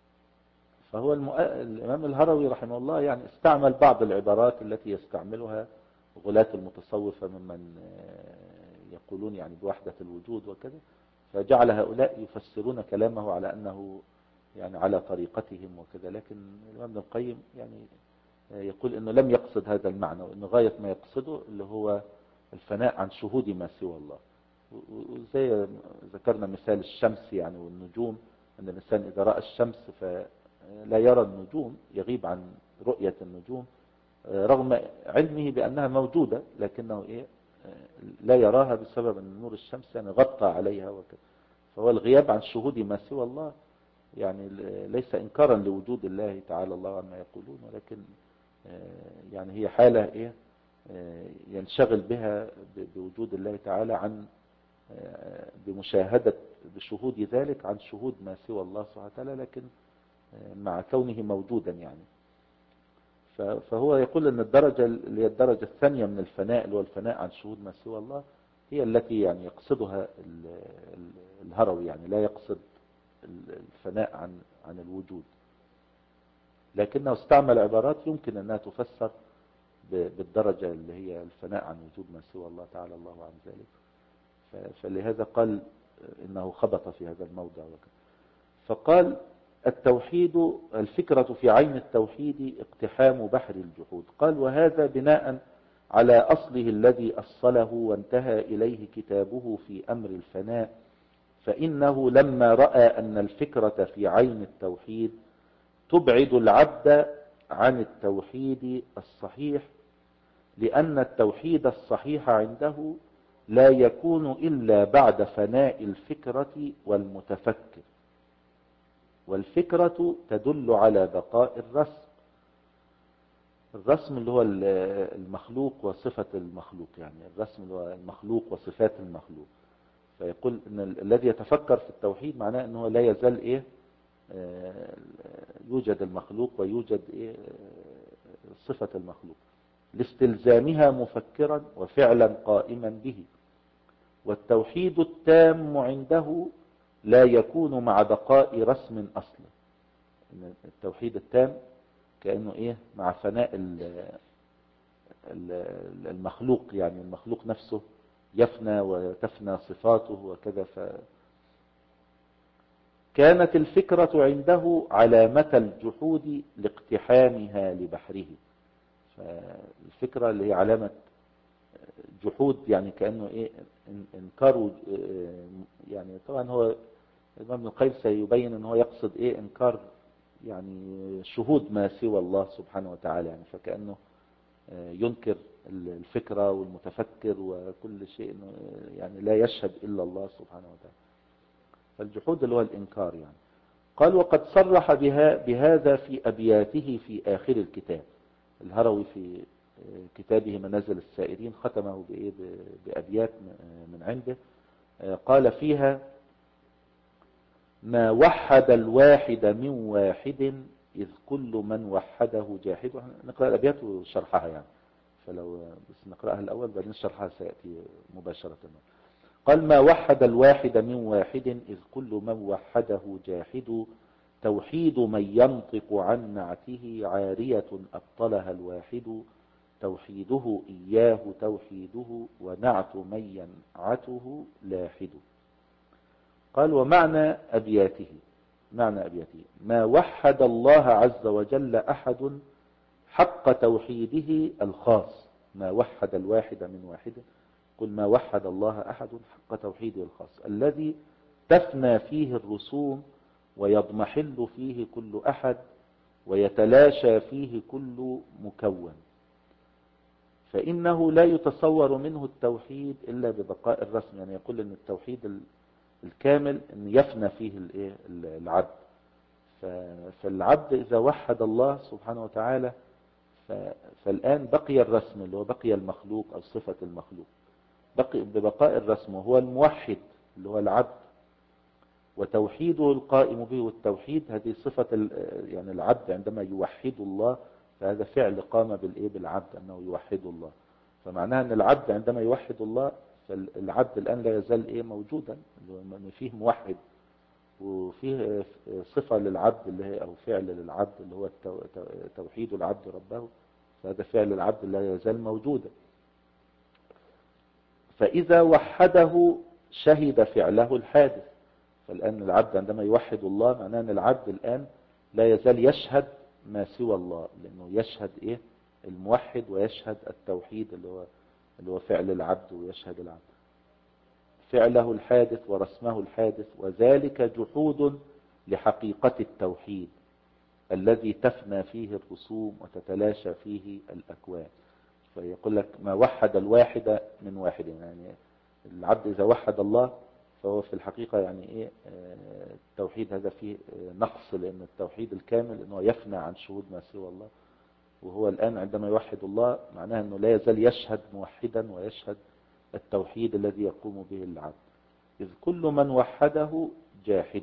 S1: فهو الإمام الهروي رحمه الله يعني استعمل بعض العبارات التي يستعملها غلاة المتصوفة ممن يقولون يعني بوحدة الوجود وكذا، فجعل هؤلاء يفسرون كلامه على أنه يعني على طريقتهم وكذا. لكن الإمام ابن القيم يعني يقول انه لم يقصد هذا المعنى، وانه غاية ما يقصده اللي هو الفناء عن شهود ما سوى الله. وزي ذكرنا مثال الشمس يعني والنجوم، ان الانسان اذا رأى الشمس فلا يرى النجوم، يغيب عن رؤية النجوم رغم علمه بانها موجودة، لكنه ايه لا يراها بسبب ان نور الشمس يعني غطى عليها وكذا. فهو الغياب عن شهود ما سوى الله يعني ليس انكارا لوجود الله تعالى الله عما يقولون، ولكن يعني هي حالة ايه ينشغل بها بوجود الله تعالى عن بمشاهدة بشهود ذلك عن شهود ما سوى الله سبحانه وتعالى، لكن مع كونه موجودا يعني. فهو يقول ان الدرجة اللي هي الدرجة الثانية من الفناء اللي هو الفناء عن شهود ما سوى الله هي التي يعني يقصدها الهروي، يعني لا يقصد الفناء عن عن الوجود، لكنه استعمل عبارات يمكن أنها تفسر بالدرجة اللي هي الفناء عن وجود ما سوى الله تعالى الله عن ذلك. فلهذا قال إنه خبط في هذا الموضع وكذا. فقال التوحيد الفكرة في عين التوحيد اقتحام بحر الجحود. قال وهذا بناء على أصله الذي أصله وانتهى إليه كتابه في أمر الفناء، فإنه لما رأى أن الفكرة في عين التوحيد تبعد العبد عن التوحيد الصحيح، لأن التوحيد الصحيح عنده لا يكون إلا بعد فناء الفكرة والمتفكر، والفكرة تدل على بقاء الرسم. الرسم اللي هو المخلوق وصفة المخلوق، يعني الرسم اللي هو المخلوق وصفات المخلوق. فيقول ان الذي يتفكر في التوحيد معناه انه لا يزال ايه يوجد المخلوق ويوجد ايه صفة المخلوق. لاستلزامها مفكرا وفعلا قائما به. والتوحيد التام عنده لا يكون مع بقاء رسم أصلا. التوحيد التام كأنه إيه مع فناء المخلوق، يعني المخلوق نفسه يفنى وتفنى صفاته وكذا. ف كانت الفكرة عنده علامة الجحود لاقتحامها لبحره. فالفكرة اللي هي علامة جحود، يعني كأنه إيه انكار. يعني طبعا هو الإمام ابن القيم سيبين أنه يقصد إيه انكار يعني شهود ما سوى الله سبحانه وتعالى، يعني فكأنه ينكر الفكرة والمتفكر وكل شيء، يعني لا يشهد إلا الله سبحانه وتعالى. فالجحود اللي هو الإنكار يعني. قال وقد صرح بها بهذا في أبياته في آخر الكتاب. الهروي في كتابه منازل السائرين ختمه بأبيات من عنده، قال فيها: ما وحد الواحد من واحد إذ كل من وحده جاحد. نقرأ الأبيات وشرحها يعني، فلو بس نقرأها الأول بعدين شرحها سيأتي مباشرة. قال: ما وحد الواحد من واحد إذ كل من وحده جاحد، توحيد من ينطق عن نعته عارية أبطلها الواحد، توحيده إياه توحيده ونعت من ينعته لاحد. قال: ومعنى أبياته، معنى أبياته: ما وحد الله عز وجل أحد حق توحيده الخاص. ما وحد الواحد من واحد، قل ما وحد الله أحد حق توحيده الخاص، الذي تفنى فيه الرسوم ويضمحل فيه كل أحد ويتلاشى فيه كل مكون، فإنه لا يتصور منه التوحيد إلا ببقاء الرسم. يعني يقول أن التوحيد الكامل أن يفنى فيه العبد. فالعبد إذا وحد الله سبحانه وتعالى فالآن بقي الرسم اللي هو بقي المخلوق أو صفة المخلوق، بقي ببقاء الرسم، وهو الموحد اللي هو العبد، وتوحيده القائم به. والتوحيد هذه صفة يعني العبد عندما يوحد الله، فهذا فعل قام بالإيه بالعبد أنه يوحد الله. فمعناها أن العبد عندما يوحد الله، فالعبد الآن لا يزال إيه موجودا، أنه فيه موحد وفيه صفة للعبد اللي هي أو فعل للعبد اللي هو توحيد العبد ربه، فهذا فعل العبد لا يزال موجودا. فإذا وحده شهد فعله الحادث. فالآن العبد عندما يوحد الله معناه أن العبد الآن لا يزال يشهد ما سوى الله، لأنه يشهد إيه الموحد ويشهد التوحيد اللي هو اللي هو فعل العبد، ويشهد العبد فعله الحادث ورسمه الحادث، وذلك جحود لحقيقة التوحيد الذي تفنى فيه الرسوم وتتلاشى فيه الأكوان. فيقول لك ما وحد الواحد من واحد، يعني العبد إذا وحد الله فهو في الحقيقة يعني إيه التوحيد هذا فيه نقص، لأن التوحيد الكامل أنه يفنى عن شهود ما سوى الله. وهو الآن عندما يوحد الله معناه أنه لا يزال يشهد موحدا ويشهد التوحيد الذي يقوم به العبد. إذ كل من وحده جاحد.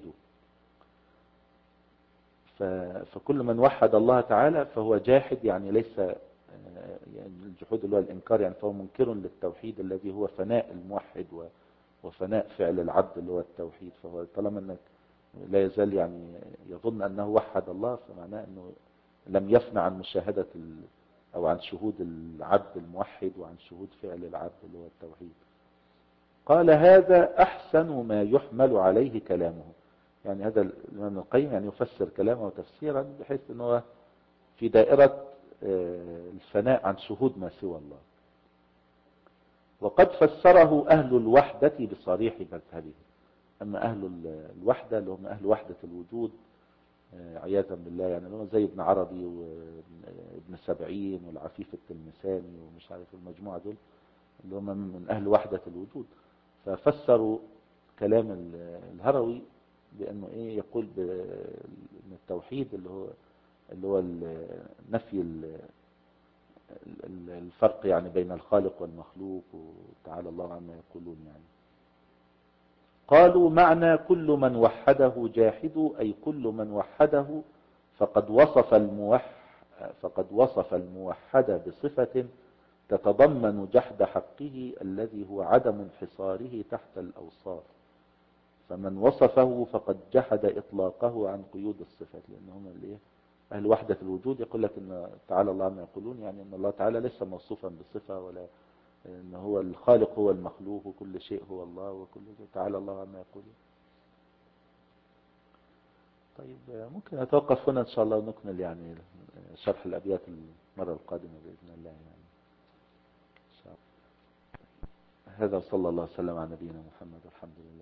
S1: فكل من وحد الله تعالى فهو جاحد، يعني ليس يعني الجحود اللي هو الإنكار، يعني فهو منكر للتوحيد الذي هو فناء الموحد وفناء فعل العبد اللي هو التوحيد. فهو طالما أنك لا يزال يعني يظن أنه وحد الله، فمعناه أنه لم يفنى عن مشاهدة أو عن شهود العبد الموحد وعن شهود فعل العبد اللي هو التوحيد. قال: هذا أحسن ما يحمل عليه كلامه. يعني هذا الإمام ابن القيم يعني يفسر كلامه تفسيرا بحيث أنه في دائرة الفناء عن شهود ما سوى الله. وقد فسره أهل الوحدة بصريح مذهبه. أما أهل الوحدة اللي هم أهل وحدة الوجود عياذا بالله، يعني هم زي ابن عربي وابن سبعين والعفيف التلمساني ومش عارف المجموعة دول اللي هم من أهل وحدة الوجود، ففسروا كلام الهروي بأنه إيه يقول بأن التوحيد اللي هو اللي هو نفي الفرق يعني بين الخالق والمخلوق، وتعالى الله عما يقولون. يعني قالوا: معنى كل من وحده جاحد، أي كل من وحده فقد وصف الموحد فقد وصف الموحد بصفة تتضمن جحد حقه الذي هو عدم انحصاره تحت الأوصاف، فمن وصفه فقد جحد إطلاقه عن قيود الصفات. لأن هم اللي أهل وحدة الوجود يقول لك إن تعالى الله عما يقولون، يعني إن الله تعالى ليس موصوفا بصفة، ولا إن هو الخالق هو المخلوق وكل شيء هو الله وكل شيء، تعالى الله عما يقولون. طيب ممكن أتوقف هنا إن شاء الله ونكمل يعني شرح الأبيات المرة القادمة بإذن الله يعني إن شاء الله. هذا صلى الله وسلم على نبينا محمد والحمد لله.